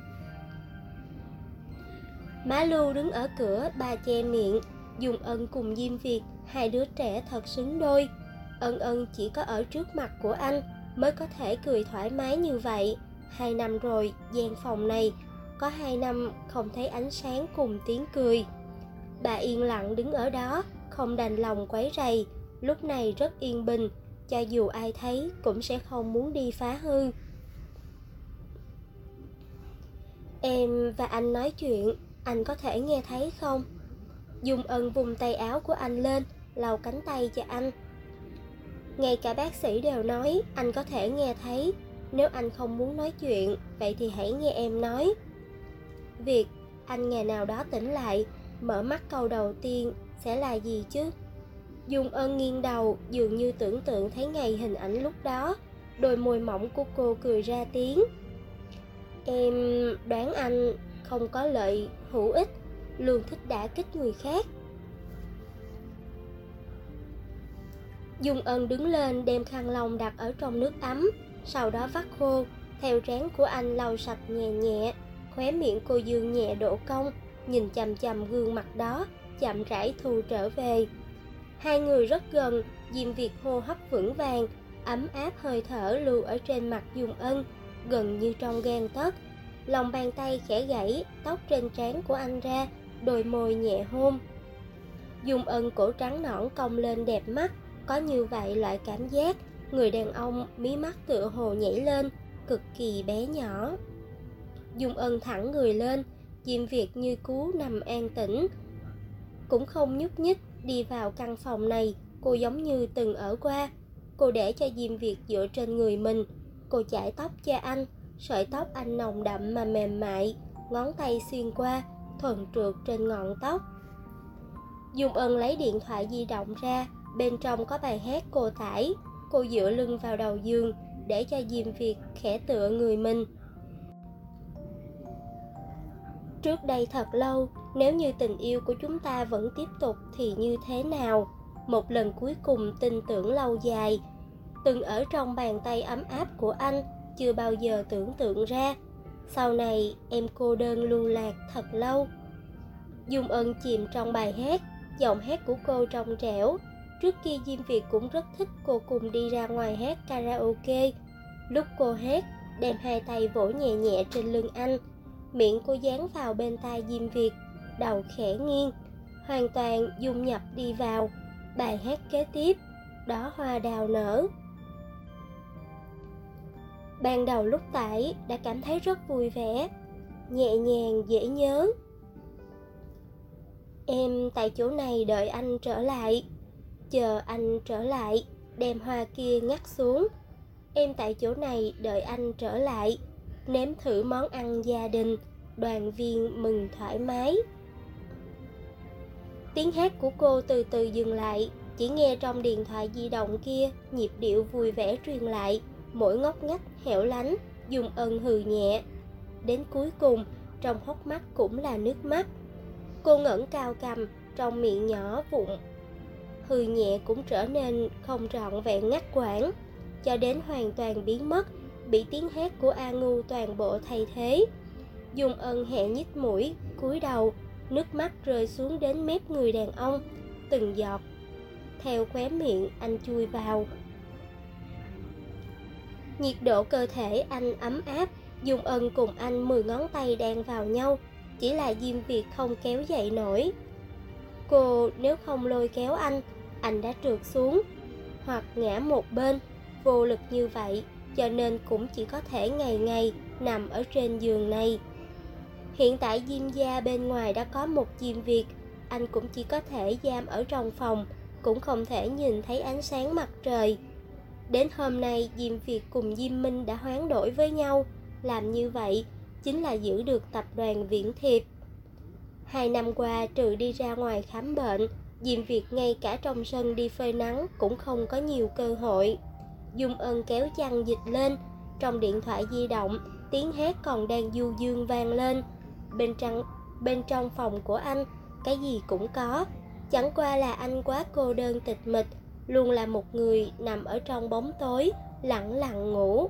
Má Lưu đứng ở cửa, bà che miệng. Dung Ân cùng Diêm Việt, hai đứa trẻ thật xứng đôi. Ân Ân chỉ có ở trước mặt của anh mới có thể cười thoải mái như vậy. 2 năm rồi, gian phòng này có 2 năm không thấy ánh sáng cùng tiếng cười. Bà yên lặng đứng ở đó, không đành lòng quấy rầy. Lúc này rất yên bình, cho dù ai thấy cũng sẽ không muốn đi phá hư. Em và anh nói chuyện, anh có thể nghe thấy không? Dung Ân vùng tay áo của anh lên, lau cánh tay cho anh. Ngay cả bác sĩ đều nói anh có thể nghe thấy. Nếu anh không muốn nói chuyện, vậy thì hãy nghe em nói. Việc anh ngày nào đó tỉnh lại, mở mắt câu đầu tiên sẽ là gì chứ? Dung Ân nghiêng đầu, dường như tưởng tượng thấy ngày hình ảnh lúc đó. Đôi môi mỏng của cô cười ra tiếng. Em đoán anh không có lợi hữu ích, luôn thích đả kích người khác. Dung Ân đứng lên đem khăn lông đặt ở trong nước ấm, sau đó vắt khô, theo trán của anh lau sạch nhẹ nhẹ. Khóe miệng cô dương nhẹ độ cong, nhìn chằm chằm gương mặt đó, chậm rãi thu trở về. Hai người rất gần, Diêm Việt hô hấp vững vàng, ấm áp hơi thở lưu ở trên mặt Dung Ân, gần như trong gang tấc. Lòng bàn tay khẽ gãy tóc trên trán của anh ra, đôi môi nhẹ hôn. Dung Ân cổ trắng nõn cong lên đẹp mắt, có như vậy loại cảm giác người đàn ông mí mắt tựa hồ nhảy lên, cực kỳ bé nhỏ. Dung Ân thẳng người lên, Diêm Việt như cú nằm an tĩnh, cũng không nhúc nhích. Đi vào căn phòng này, cô giống như từng ở qua. Cô để cho Diêm Việt dựa trên người mình, cô chải tóc cho anh. Sợi tóc anh nồng đậm mà mềm mại, ngón tay xuyên qua, thuần trượt trên ngọn tóc. Dung Ân lấy điện thoại di động ra, bên trong có bài hát cô tải. Cô dựa lưng vào đầu giường, để cho Diêm Việt khẽ tựa người mình. Trước đây thật lâu, Nếu như tình yêu của chúng ta vẫn tiếp tục thì như thế nào? Một lần cuối cùng tin tưởng lâu dài. Từng ở trong bàn tay ấm áp của anh, chưa bao giờ tưởng tượng ra sau này em cô đơn lưu lạc thật lâu. Dung Ân chìm trong bài hát, giọng hát của cô trong trẻo. Trước kia Diêm Việt cũng rất thích cô cùng đi ra ngoài hát karaoke. Lúc cô hát, đem hai tay vỗ nhẹ nhẹ trên lưng anh, miệng cô dán vào bên tai Diêm Việt, đầu khẽ nghiêng, hoàn toàn dung nhập đi vào bài hát kế tiếp, Đóa hoa đào nở. Ban đầu lúc tải đã cảm thấy rất vui vẻ, nhẹ nhàng dễ nhớ. Em tại chỗ này đợi anh trở lại, chờ anh trở lại, đem hoa kia ngắt xuống. Em tại chỗ này đợi anh trở lại, nếm thử món ăn gia đình, đoàn viên mừng thoải mái. Tiếng hát của cô từ từ dừng lại, chỉ nghe trong điện thoại di động kia nhịp điệu vui vẻ truyền lại, mỗi ngóc ngách hẻo lánh. Dung Ân hừ nhẹ. Đến cuối cùng, trong hốc mắt cũng là nước mắt. Cô ngẩng cao cằm, trong miệng nhỏ vụn hừ nhẹ cũng trở nên không trọn vẹn ngắt quãng, cho đến hoàn toàn biến mất, bị tiếng hát của A Ngu toàn bộ thay thế. Dung Ân hẹ nhích mũi, cúi đầu, nước mắt rơi xuống đến mép người đàn ông, từng giọt theo khóe miệng anh chui vào. Nhiệt độ cơ thể anh ấm áp, Dung Ân cùng anh 10 ngón tay đan vào nhau, chỉ là Diêm Việt không kéo dậy nổi. Cô nếu không lôi kéo anh đã trượt xuống hoặc ngã một bên. Vô lực như vậy, cho nên cũng chỉ có thể ngày ngày nằm ở trên giường này. Hiện tại Diêm gia bên ngoài đã có một Diêm Việt, anh cũng chỉ có thể giam ở trong phòng, cũng không thể nhìn thấy ánh sáng mặt trời. Đến hôm nay Diêm Việt cùng Diêm Minh đã hoán đổi với nhau, làm như vậy chính là giữ được tập đoàn Viễn Thiệp. 2 năm qua trừ đi ra ngoài khám bệnh, Diêm Việt ngay cả trong sân đi phơi nắng cũng không có nhiều cơ hội. Dung Ân kéo chăn dịch lên, trong điện thoại di động tiếng hát còn đang du dương vang lên. Bên trong phòng của anh cái gì cũng có, chẳng qua là anh quá cô đơn tịch mịch, luôn là một người nằm ở trong bóng tối lặng lặng ngủ.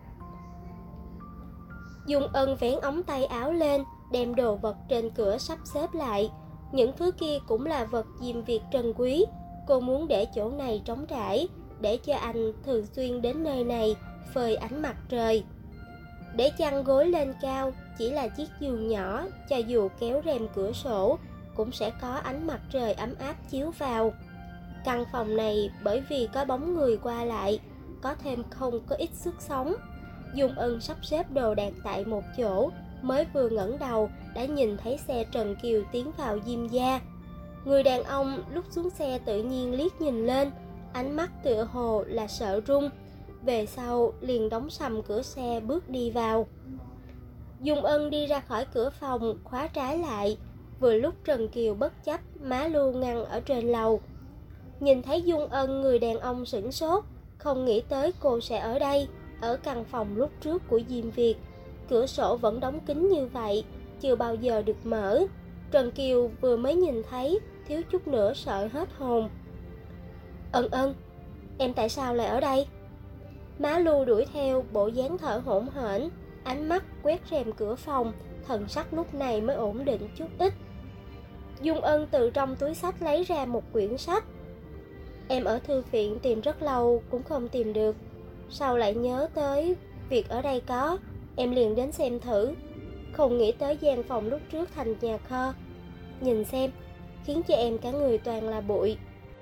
Dung Ân vén ống tay áo lên, đem đồ vật trên cửa sắp xếp lại. Những thứ kia cũng là vật Diêm Việt trân quý. Cô muốn để chỗ này trống trải, để cho anh thường xuyên đến nơi này phơi ánh mặt trời. Để chăn gối lên cao, chỉ là chiếc giường nhỏ, cho dù kéo rèm cửa sổ cũng sẽ có ánh mặt trời ấm áp chiếu vào. Căn phòng này bởi vì có bóng người qua lại, có thêm không có ít sức sống. Dung Ân sắp xếp đồ đạc tại một chỗ, mới vừa ngẩng đầu đã nhìn thấy xe Trần Kiều tiến vào Diêm gia. Người đàn ông lúc xuống xe tự nhiên liếc nhìn lên, ánh mắt tựa hồ là sợ run. Về sau liền đóng sầm cửa xe bước đi vào. Dung Ân đi ra khỏi cửa phòng, khóa trái lại. Vừa lúc Trần Kiều bất chấp, má Lu ngăn ở trên lầu. Nhìn thấy Dung Ân, người đàn ông sửng sốt, không nghĩ tới cô sẽ ở đây, ở căn phòng lúc trước của Diêm Việt. Cửa sổ vẫn đóng kín như vậy, chưa bao giờ được mở. Trần Kiều vừa mới nhìn thấy, thiếu chút nữa sợ hết hồn. Ân, em tại sao lại ở đây? Má Lu đuổi theo, bộ dáng thở hổn hển, ánh mắt quét rèm cửa phòng, thần sắc lúc này mới ổn định chút ít. Dung Ân từ trong túi sách lấy ra một quyển sách. Em ở thư viện tìm rất lâu cũng không tìm được, sau lại nhớ tới việc ở đây có, em liền đến xem thử. Không nghĩ tới gian phòng lúc trước thành nhà kho. Nhìn xem, khiến cho em cả người toàn là bụi.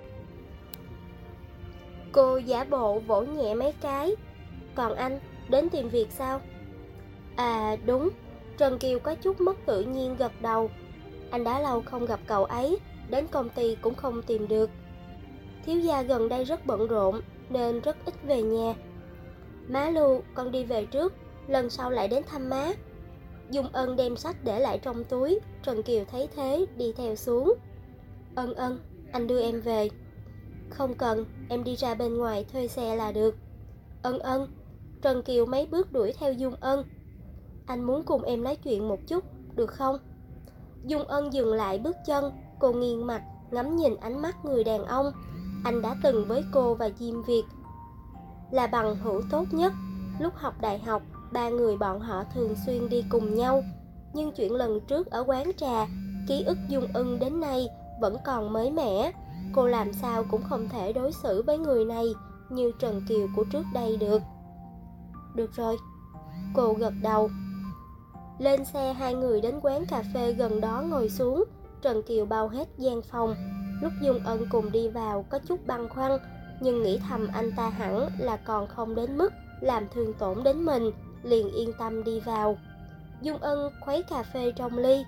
Cô giả bộ vỗ nhẹ mấy cái. Còn anh, đến tìm việc sao? À đúng. Trần Kiều có chút mất tự nhiên gật đầu. Anh đã lâu không gặp cậu ấy, đến công ty cũng không tìm được. Thiếu gia gần đây rất bận rộn nên rất ít về nhà. Má Lu, con đi về trước, lần sau lại đến thăm má. Dung Ân đem sách để lại trong túi. Trần Kiều thấy thế đi theo xuống. Ân, anh đưa em về. Không cần, em đi ra bên ngoài thuê xe là được. Ân. Trần Kiều mấy bước đuổi theo Dung Ân. Anh muốn cùng em nói chuyện một chút, được không? Dung Ân dừng lại bước chân, cô nghiêng mặt, ngắm nhìn ánh mắt người đàn ông. Anh đã từng với cô và Diêm Việt là bằng hữu tốt nhất. Lúc học đại học, ba người bọn họ thường xuyên đi cùng nhau. Nhưng chuyện lần trước ở quán trà, ký ức Dung Ân đến nay vẫn còn mới mẻ. Cô làm sao cũng không thể đối xử với người này như Trần Kiều của trước đây được. Được rồi, cô gật đầu. Lên xe, hai người đến quán cà phê gần đó ngồi xuống. Trần Kiều bao hết gian phòng. Lúc Dung Ân cùng đi vào có chút băn khoăn, nhưng nghĩ thầm anh ta hẳn là còn không đến mức làm thương tổn đến mình, liền yên tâm đi vào. Dung Ân khuấy cà phê trong ly.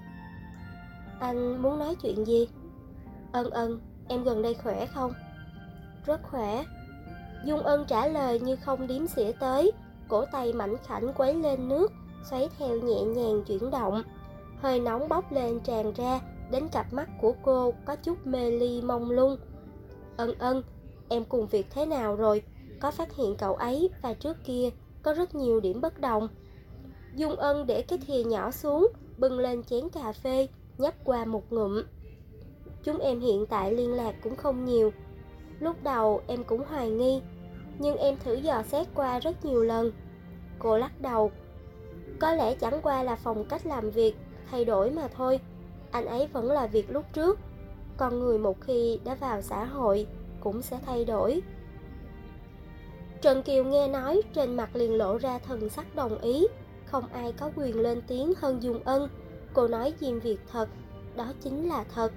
Anh muốn nói chuyện gì? Ân, em gần đây khỏe không? Rất khỏe. Dung Ân trả lời như không đếm xỉa tới. Cổ tay mảnh khảnh quấy lên nước, xoáy theo nhẹ nhàng chuyển động. Hơi nóng bốc lên tràn ra, đến cặp mắt của cô có chút mê ly mông lung. Ân, em cùng Việt thế nào rồi? Có phát hiện cậu ấy và trước kia có rất nhiều điểm bất đồng. Dung Ân để cái thìa nhỏ xuống, bưng lên chén cà phê, nhấp qua một ngụm. Chúng em hiện tại liên lạc cũng không nhiều. Lúc đầu em cũng hoài nghi, nhưng em thử dò xét qua rất nhiều lần. Cô lắc đầu. Có lẽ chẳng qua là phong cách làm việc thay đổi mà thôi. Anh ấy vẫn là Việt lúc trước. Con người một khi đã vào xã hội cũng sẽ thay đổi. Trần Kiều nghe nói, trên mặt liền lộ ra thần sắc đồng ý. Không ai có quyền lên tiếng hơn Dung Ân. Cô nói Diêm Việt thật, đó chính là thật.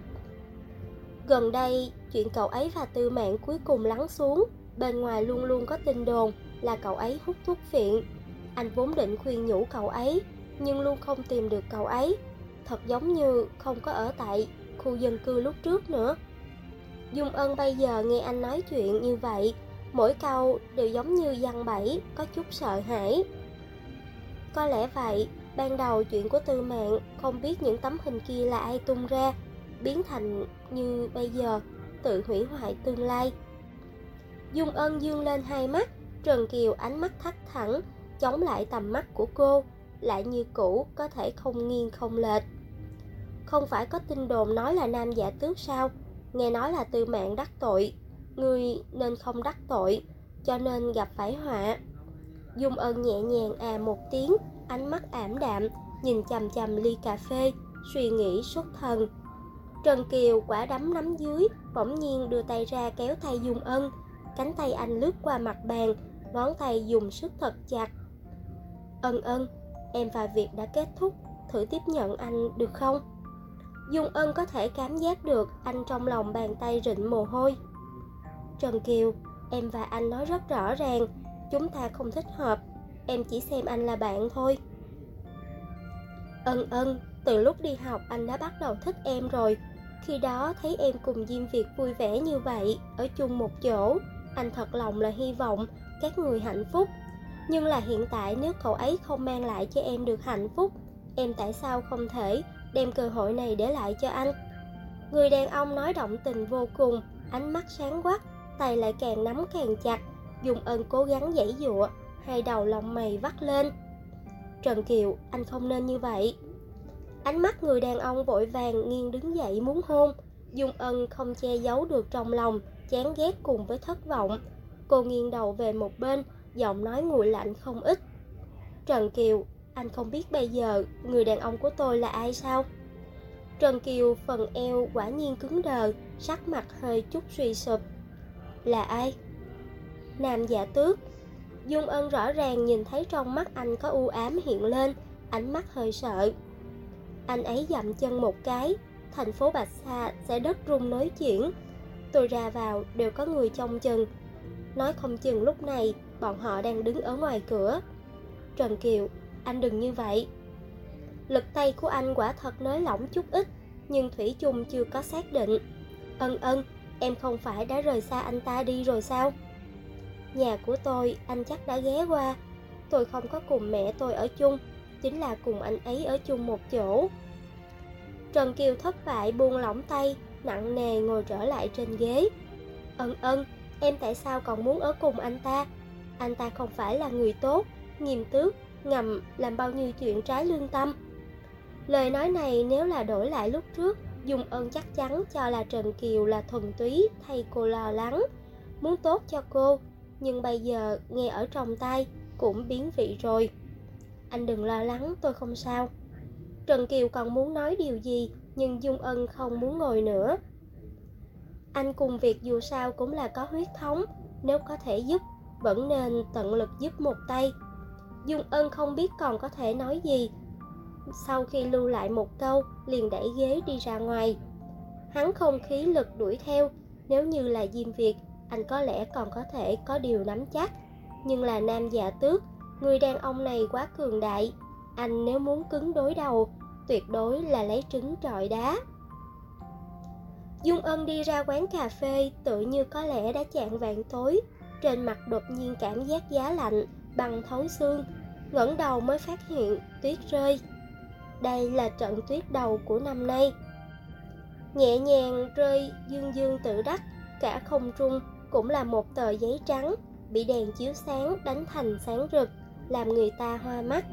Gần đây, chuyện cậu ấy và Tư Mạn cuối cùng lắng xuống. Bên ngoài luôn luôn có tin đồn là cậu ấy hút thuốc phiện. Anh vốn định khuyên nhủ cậu ấy, nhưng luôn không tìm được cậu ấy. Thật giống như không có ở tại khu dân cư lúc trước nữa. Dung Ân bây giờ nghe anh nói chuyện như vậy, mỗi câu đều giống như giăng bẫy, có chút sợ hãi. Có lẽ vậy, ban đầu chuyện của Tư Mạn không biết những tấm hình kia là ai tung ra, biến thành như bây giờ, tự hủy hoại tương lai. Dung Ân dương lên hai mắt, Trần Kiều ánh mắt thắt thẳng, chống lại tầm mắt của cô, lại như cũ, có thể không nghiêng không lệch. Không phải có tin đồn nói là Nam Giả Tước sao? Nghe nói là Tư Mạn đắc tội, ngươi nên không đắc tội, cho nên gặp phải họa. Dung Ân nhẹ nhàng một tiếng, ánh mắt ảm đạm, nhìn chằm chằm ly cà phê, suy nghĩ xuất thần. Trần Kiều quả đấm nắm dưới, bỗng nhiên đưa tay ra kéo tay Dung Ân. Cánh tay anh lướt qua mặt bàn, ngón tay dùng sức thật chặt. Ân, em và Việt đã kết thúc, thử tiếp nhận anh được không? Dung Ân có thể cảm giác được anh trong lòng bàn tay rịn mồ hôi. Trần Kiều, em và anh nói rất rõ ràng, chúng ta không thích hợp, em chỉ xem anh là bạn thôi. Ân, từ lúc đi học anh đã bắt đầu thích em rồi. Khi đó thấy em cùng Diêm Việt vui vẻ như vậy, ở chung một chỗ, anh thật lòng là hy vọng các người hạnh phúc. Nhưng là hiện tại nếu cậu ấy không mang lại cho em được hạnh phúc, em tại sao không thể đem cơ hội này để lại cho anh? Người đàn ông nói động tình vô cùng, ánh mắt sáng quắc, tay lại càng nắm càng chặt. Dung Ân cố gắng giãy giụa, hai đầu lông mày vắt lên. Trần Kiều, anh không nên như vậy. Ánh mắt người đàn ông vội vàng nghiêng đứng dậy muốn hôn. Dung Ân không che giấu được trong lòng chán ghét cùng với thất vọng. Cô nghiêng đầu về một bên, giọng nói nguội lạnh không ít. Trần Kiều, anh không biết bây giờ người đàn ông của tôi là ai sao? Trần Kiều phần eo quả nhiên cứng đờ, sắc mặt hơi chút suy sụp. Là ai? Nam Giả Tước. Dung Ân rõ ràng nhìn thấy trong mắt anh có u ám hiện lên, ánh mắt hơi sợ. Anh ấy dậm chân một cái, thành phố Bạch Sa sẽ đất rung núi chuyển. Tôi ra vào đều có người trông chừng. Nói không chừng lúc này bọn họ đang đứng ở ngoài cửa. Trần Kiều, anh đừng như vậy. Lực tay của anh quả thật nới lỏng chút ít, nhưng thủy chung chưa có xác định. Ân, em không phải đã rời xa anh ta đi rồi sao? Nhà của tôi anh chắc đã ghé qua. Tôi không có cùng mẹ tôi ở chung, chính là cùng anh ấy ở chung một chỗ. Trần Kiều thất bại buông lỏng tay, nặng nề ngồi trở lại trên ghế. Ân, em tại sao còn muốn ở cùng anh ta? Anh ta không phải là người tốt, nghiêm túc, ngầm làm bao nhiêu chuyện trái lương tâm. Lời nói này nếu là đổi lại lúc trước, Dung Ân chắc chắn cho là Trần Kiều là thuần túy thay cô lo lắng, muốn tốt cho cô. Nhưng bây giờ nghe ở trong tai cũng biến vị rồi. Anh đừng lo lắng, tôi không sao. Trần Kiều còn muốn nói điều gì, nhưng Dung Ân không muốn ngồi nữa. Anh cùng việc dù sao cũng là có huyết thống, nếu có thể giúp, vẫn nên tận lực giúp một tay. Dung Ân không biết còn có thể nói gì. Sau khi lưu lại một câu, liền đẩy ghế đi ra ngoài. Hắn không khí lực đuổi theo. Nếu như là Diêm Việt, anh có lẽ còn có thể có điều nắm chắc. Nhưng là Nam Dạ Tước, người đàn ông này quá cường đại. Anh nếu muốn cứng đối đầu, tuyệt đối là lấy trứng trọi đá. Dung Ân đi ra quán cà phê, tự như có lẽ đã chạng vạng tối. Trên mặt đột nhiên cảm giác giá lạnh, băng thấu xương. Ngẩng đầu mới phát hiện tuyết rơi. Đây là trận tuyết đầu của năm nay. Nhẹ nhàng rơi dương dương tự đắc, cả không trung cũng là một tờ giấy trắng, bị đèn chiếu sáng đánh thành sáng rực, làm người ta hoa mắt.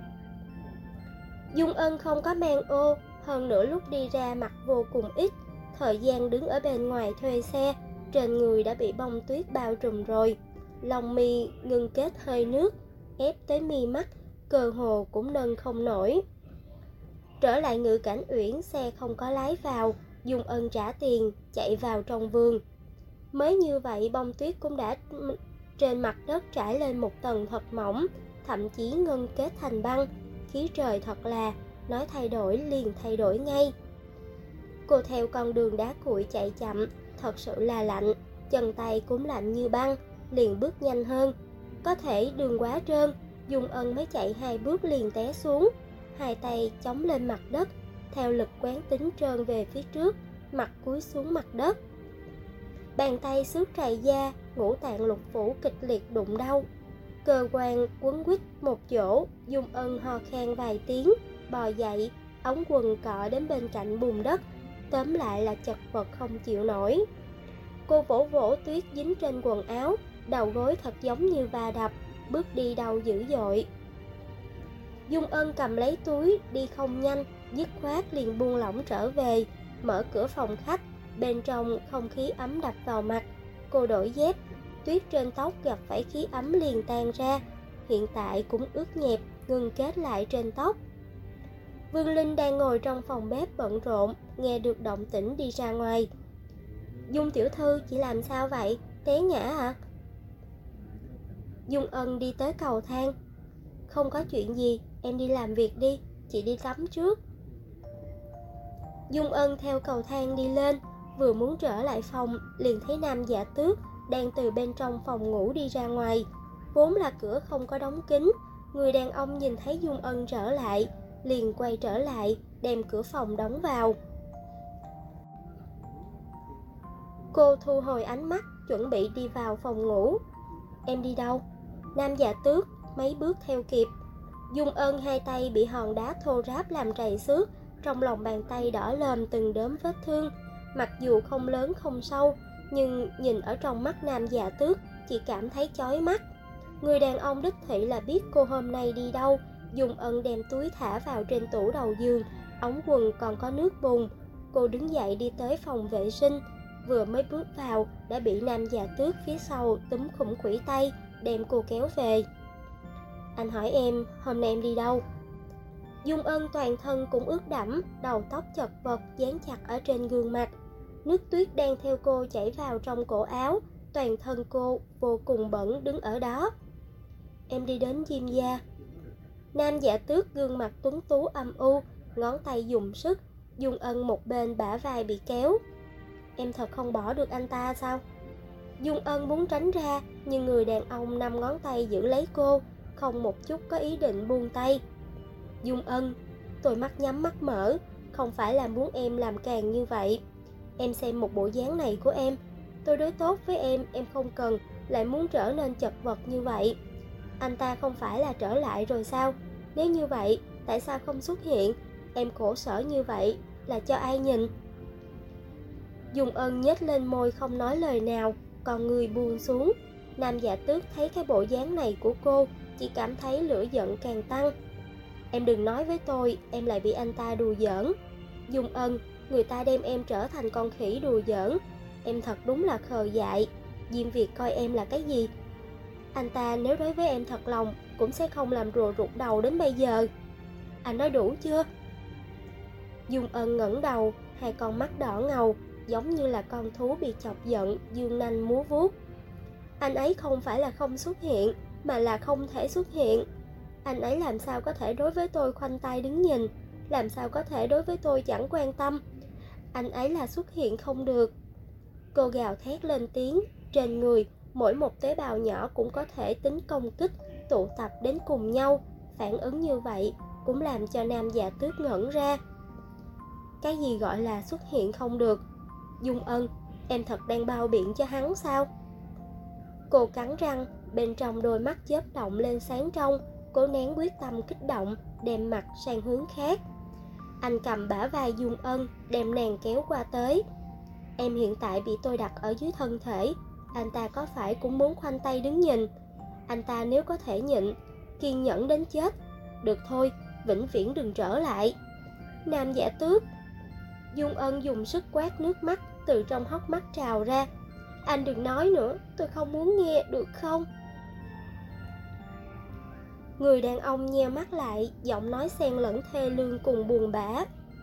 Dung Ân không có mang ô, hơn nữa lúc đi ra mặt vô cùng ít. Thời gian đứng ở bên ngoài thuê xe, trên người đã bị bông tuyết bao trùm rồi. Lông mi ngưng kết hơi nước, ép tới mi mắt, cơ hồ cũng nâng không nổi. Trở lại Ngự Cảnh Uyển, xe không có lái vào. Dung Ân trả tiền, chạy vào trong vườn. Mới như vậy bông tuyết cũng đã trên mặt đất trải lên một tầng thật mỏng, thậm chí ngưng kết thành băng. Khí trời thật là, nói thay đổi liền thay đổi ngay. Cô theo con đường đá cuội chạy chậm, thật sự là lạnh, chân tay cũng lạnh như băng, liền bước nhanh hơn. Có thể đường quá trơn, Dung Ân mới chạy 2 bước liền té xuống, hai tay chống lên mặt đất, theo lực quán tính trơn về phía trước, mặt cúi xuống mặt đất. Bàn tay xước trầy da, ngũ tạng lục phủ kịch liệt đụng đau. Cơ quan quấn quýt một chỗ, Dung Ân ho khan vài tiếng, bò dậy, ống quần cọ đến bên cạnh bùn đất, tóm lại là chật vật không chịu nổi. Cô vỗ vỗ tuyết dính trên quần áo, đầu gối thật giống như va đập, bước đi đau dữ dội. Dung Ân cầm lấy túi, đi không nhanh, dứt khoát liền buông lỏng trở về, mở cửa phòng khách, bên trong không khí ấm đập vào mặt. Cô đổi dép, tuyết trên tóc gặp phải khí ấm liền tan ra, hiện tại cũng ướt nhẹp, ngưng kết lại trên tóc. Vương Linh đang ngồi trong phòng bếp bận rộn, nghe được động tĩnh đi ra ngoài. Dung tiểu thư, chị làm sao vậy? Té ngã à? Dung Ân đi tới cầu thang. Không có chuyện gì, em đi làm việc đi, chị đi tắm trước. Dung Ân theo cầu thang đi lên, vừa muốn trở lại phòng, liền thấy Nam Dạ Tước đang từ bên trong phòng ngủ đi ra ngoài. Vốn là cửa không có đóng kín, người đàn ông nhìn thấy Dung Ân trở lại, liền quay trở lại, đem cửa phòng đóng vào. Cô thu hồi ánh mắt, chuẩn bị đi vào phòng ngủ. Em đi đâu? Nam Dạ Tước mấy bước theo kịp. Dung Ân hai tay bị hòn đá thô ráp làm trầy xước, trong lòng bàn tay đỏ lòm từng đốm vết thương. Mặc dù không lớn không sâu, nhưng nhìn ở trong mắt Nam Dạ Tước chỉ cảm thấy chói mắt. Người đàn ông đích thị là biết cô hôm nay đi đâu. Dung Ân đem túi thả vào trên tủ đầu giường, ống quần còn có nước bùn. Cô đứng dậy đi tới phòng vệ sinh, vừa mới bước vào đã bị Nam Dạ Tước phía sau túm khủng khủy tay, đem cô kéo về. Anh hỏi em, hôm nay em đi đâu? Dung Ân toàn thân cũng ướt đẫm, đầu tóc chật vật dán chặt ở trên gương mặt. Nước tuyết đang theo cô chảy vào trong cổ áo, toàn thân cô vô cùng bẩn đứng ở đó. Em đi đến Diêm gia. Nam Dạ Tước gương mặt tuấn tú âm u, ngón tay dùng sức. Dung Ân một bên bả vai bị kéo. Em thật không bỏ được anh ta sao? Dung Ân muốn tránh ra, nhưng người đàn ông 5 ngón tay giữ lấy cô, không một chút có ý định buông tay. Dung Ân, tôi mắt nhắm mắt mở, không phải là muốn em làm càng như vậy. Em xem một bộ dáng này của em, tôi đối tốt với em không cần, lại muốn trở nên chật vật như vậy. Anh ta không phải là trở lại rồi sao? Nếu như vậy, tại sao không xuất hiện? Em khổ sở như vậy, là cho ai nhìn? Dung Ân nhếch lên môi không nói lời nào, còn người buông xuống. Nam Dạ Tước thấy cái bộ dáng này của cô, chỉ cảm thấy lửa giận càng tăng. Em đừng nói với tôi em lại bị anh ta đùa giỡn. Dung Ân, người ta đem em trở thành con khỉ đùa giỡn. Em thật đúng là khờ dại. Diêm Việt coi em là cái gì? Anh ta nếu đối với em thật lòng cũng sẽ không làm rùa rụt đầu đến bây giờ. Anh nói đủ chưa? Dung Ân ngẩng đầu, hai con mắt đỏ ngầu, giống như là con thú bị chọc giận, dương nanh múa vuốt. Anh ấy không phải là không xuất hiện, mà là không thể xuất hiện. Anh ấy làm sao có thể đối với tôi khoanh tay đứng nhìn, làm sao có thể đối với tôi chẳng quan tâm. Anh ấy là xuất hiện không được. Cô gào thét lên tiếng, trên người, mỗi một tế bào nhỏ cũng có thể tính công kích, tụ tập đến cùng nhau. Phản ứng như vậy cũng làm cho Nam Dạ Tước ngẩn ra. Cái gì gọi là xuất hiện không được? Dung Ân, em thật đang bao biện cho hắn sao? Cô cắn răng, bên trong đôi mắt chớp động lên sáng trong, cố nén quyết tâm kích động, đem mặt sang hướng khác. Anh cầm bả vai Dung Ân, đem nàng kéo qua tới. Em hiện tại bị tôi đặt ở dưới thân thể, anh ta có phải cũng muốn khoanh tay đứng nhìn? Anh ta nếu có thể nhịn, kiên nhẫn đến chết, được thôi, vĩnh viễn đừng trở lại. Nam Dạ Tước. Dung Ân dùng sức quát nước mắt từ trong hốc mắt trào ra. Anh đừng nói nữa, tôi không muốn nghe, được không? Người đàn ông nheo mắt lại, giọng nói xen lẫn thê lương cùng buồn bã.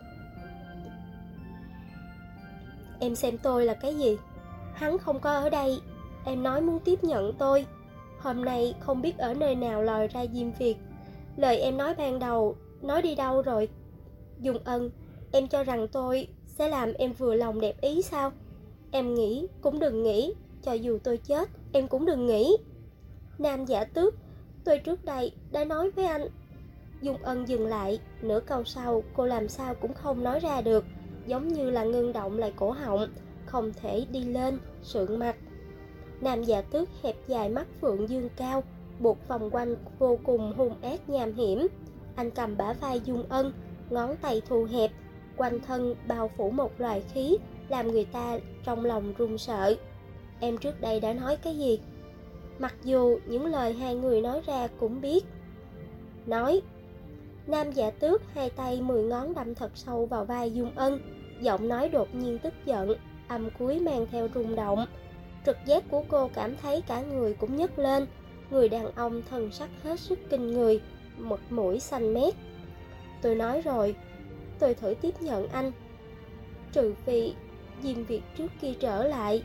Em xem tôi là cái gì? Hắn không có ở đây. Em nói muốn tiếp nhận tôi. Hôm nay không biết ở nơi nào lòi ra Diêm Việt. Lời em nói ban đầu, nói đi đâu rồi? Dung Ân, em cho rằng tôi sẽ làm em vừa lòng đẹp ý sao? Em nghĩ cũng đừng nghĩ, cho dù tôi chết, em cũng đừng nghĩ. Nam Dạ Tước, tôi trước đây đã nói với anh. Dung Ân dừng lại, nửa câu sau cô làm sao cũng không nói ra được, giống như là ngưng động lại cổ họng, không thể đi lên, sượng mặt. Nam Dạ Tước hẹp dài mắt phượng dương cao, buộc vòng quanh vô cùng hung ác nham hiểm. Anh cầm bả vai Dung Ân, ngón tay thu hẹp, quanh thân bao phủ một loài khí, làm người ta trong lòng run sợ. Em trước đây đã nói cái gì? Mặc dù những lời hai người nói ra cũng biết. Nói. Nam Dạ Tước hai tay 10 ngón đâm thật sâu vào vai Dung Ân, giọng nói đột nhiên tức giận, âm cuối mang theo rung động. Trực giác của cô cảm thấy cả người cũng nhấc lên. Người đàn ông thần sắc hết sức kinh người, mặt mũi xanh mét. Tôi nói rồi, tôi thử tiếp nhận anh, trừ phi Diêm Việt trước khi trở lại.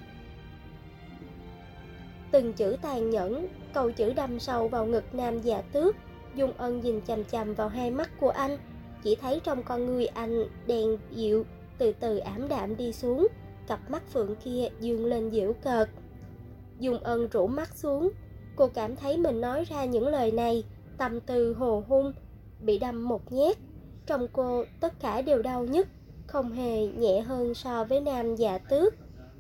Từng chữ tàn nhẫn, câu chữ đâm sâu vào ngực Nam Dạ Tước. Dung Ân nhìn chằm chằm vào hai mắt của anh, chỉ thấy trong con người anh đèn dịu từ từ ảm đạm đi xuống, cặp mắt phượng kia dương lên giễu cợt. Dung Ân rũ mắt xuống, cô cảm thấy mình nói ra những lời này, tâm tư hồ hung, bị đâm một nhát. Trong cô tất cả đều đau nhức, không hề nhẹ hơn so với Nam Dạ Tước.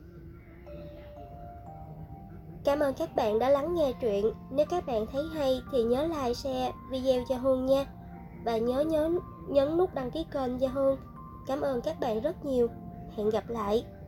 Cảm ơn các bạn đã lắng nghe truyện. Nếu các bạn thấy hay thì nhớ like, share video cho Hương nha. Và nhớ nhấn nút đăng ký kênh cho Hương. Cảm ơn các bạn rất nhiều. Hẹn gặp lại.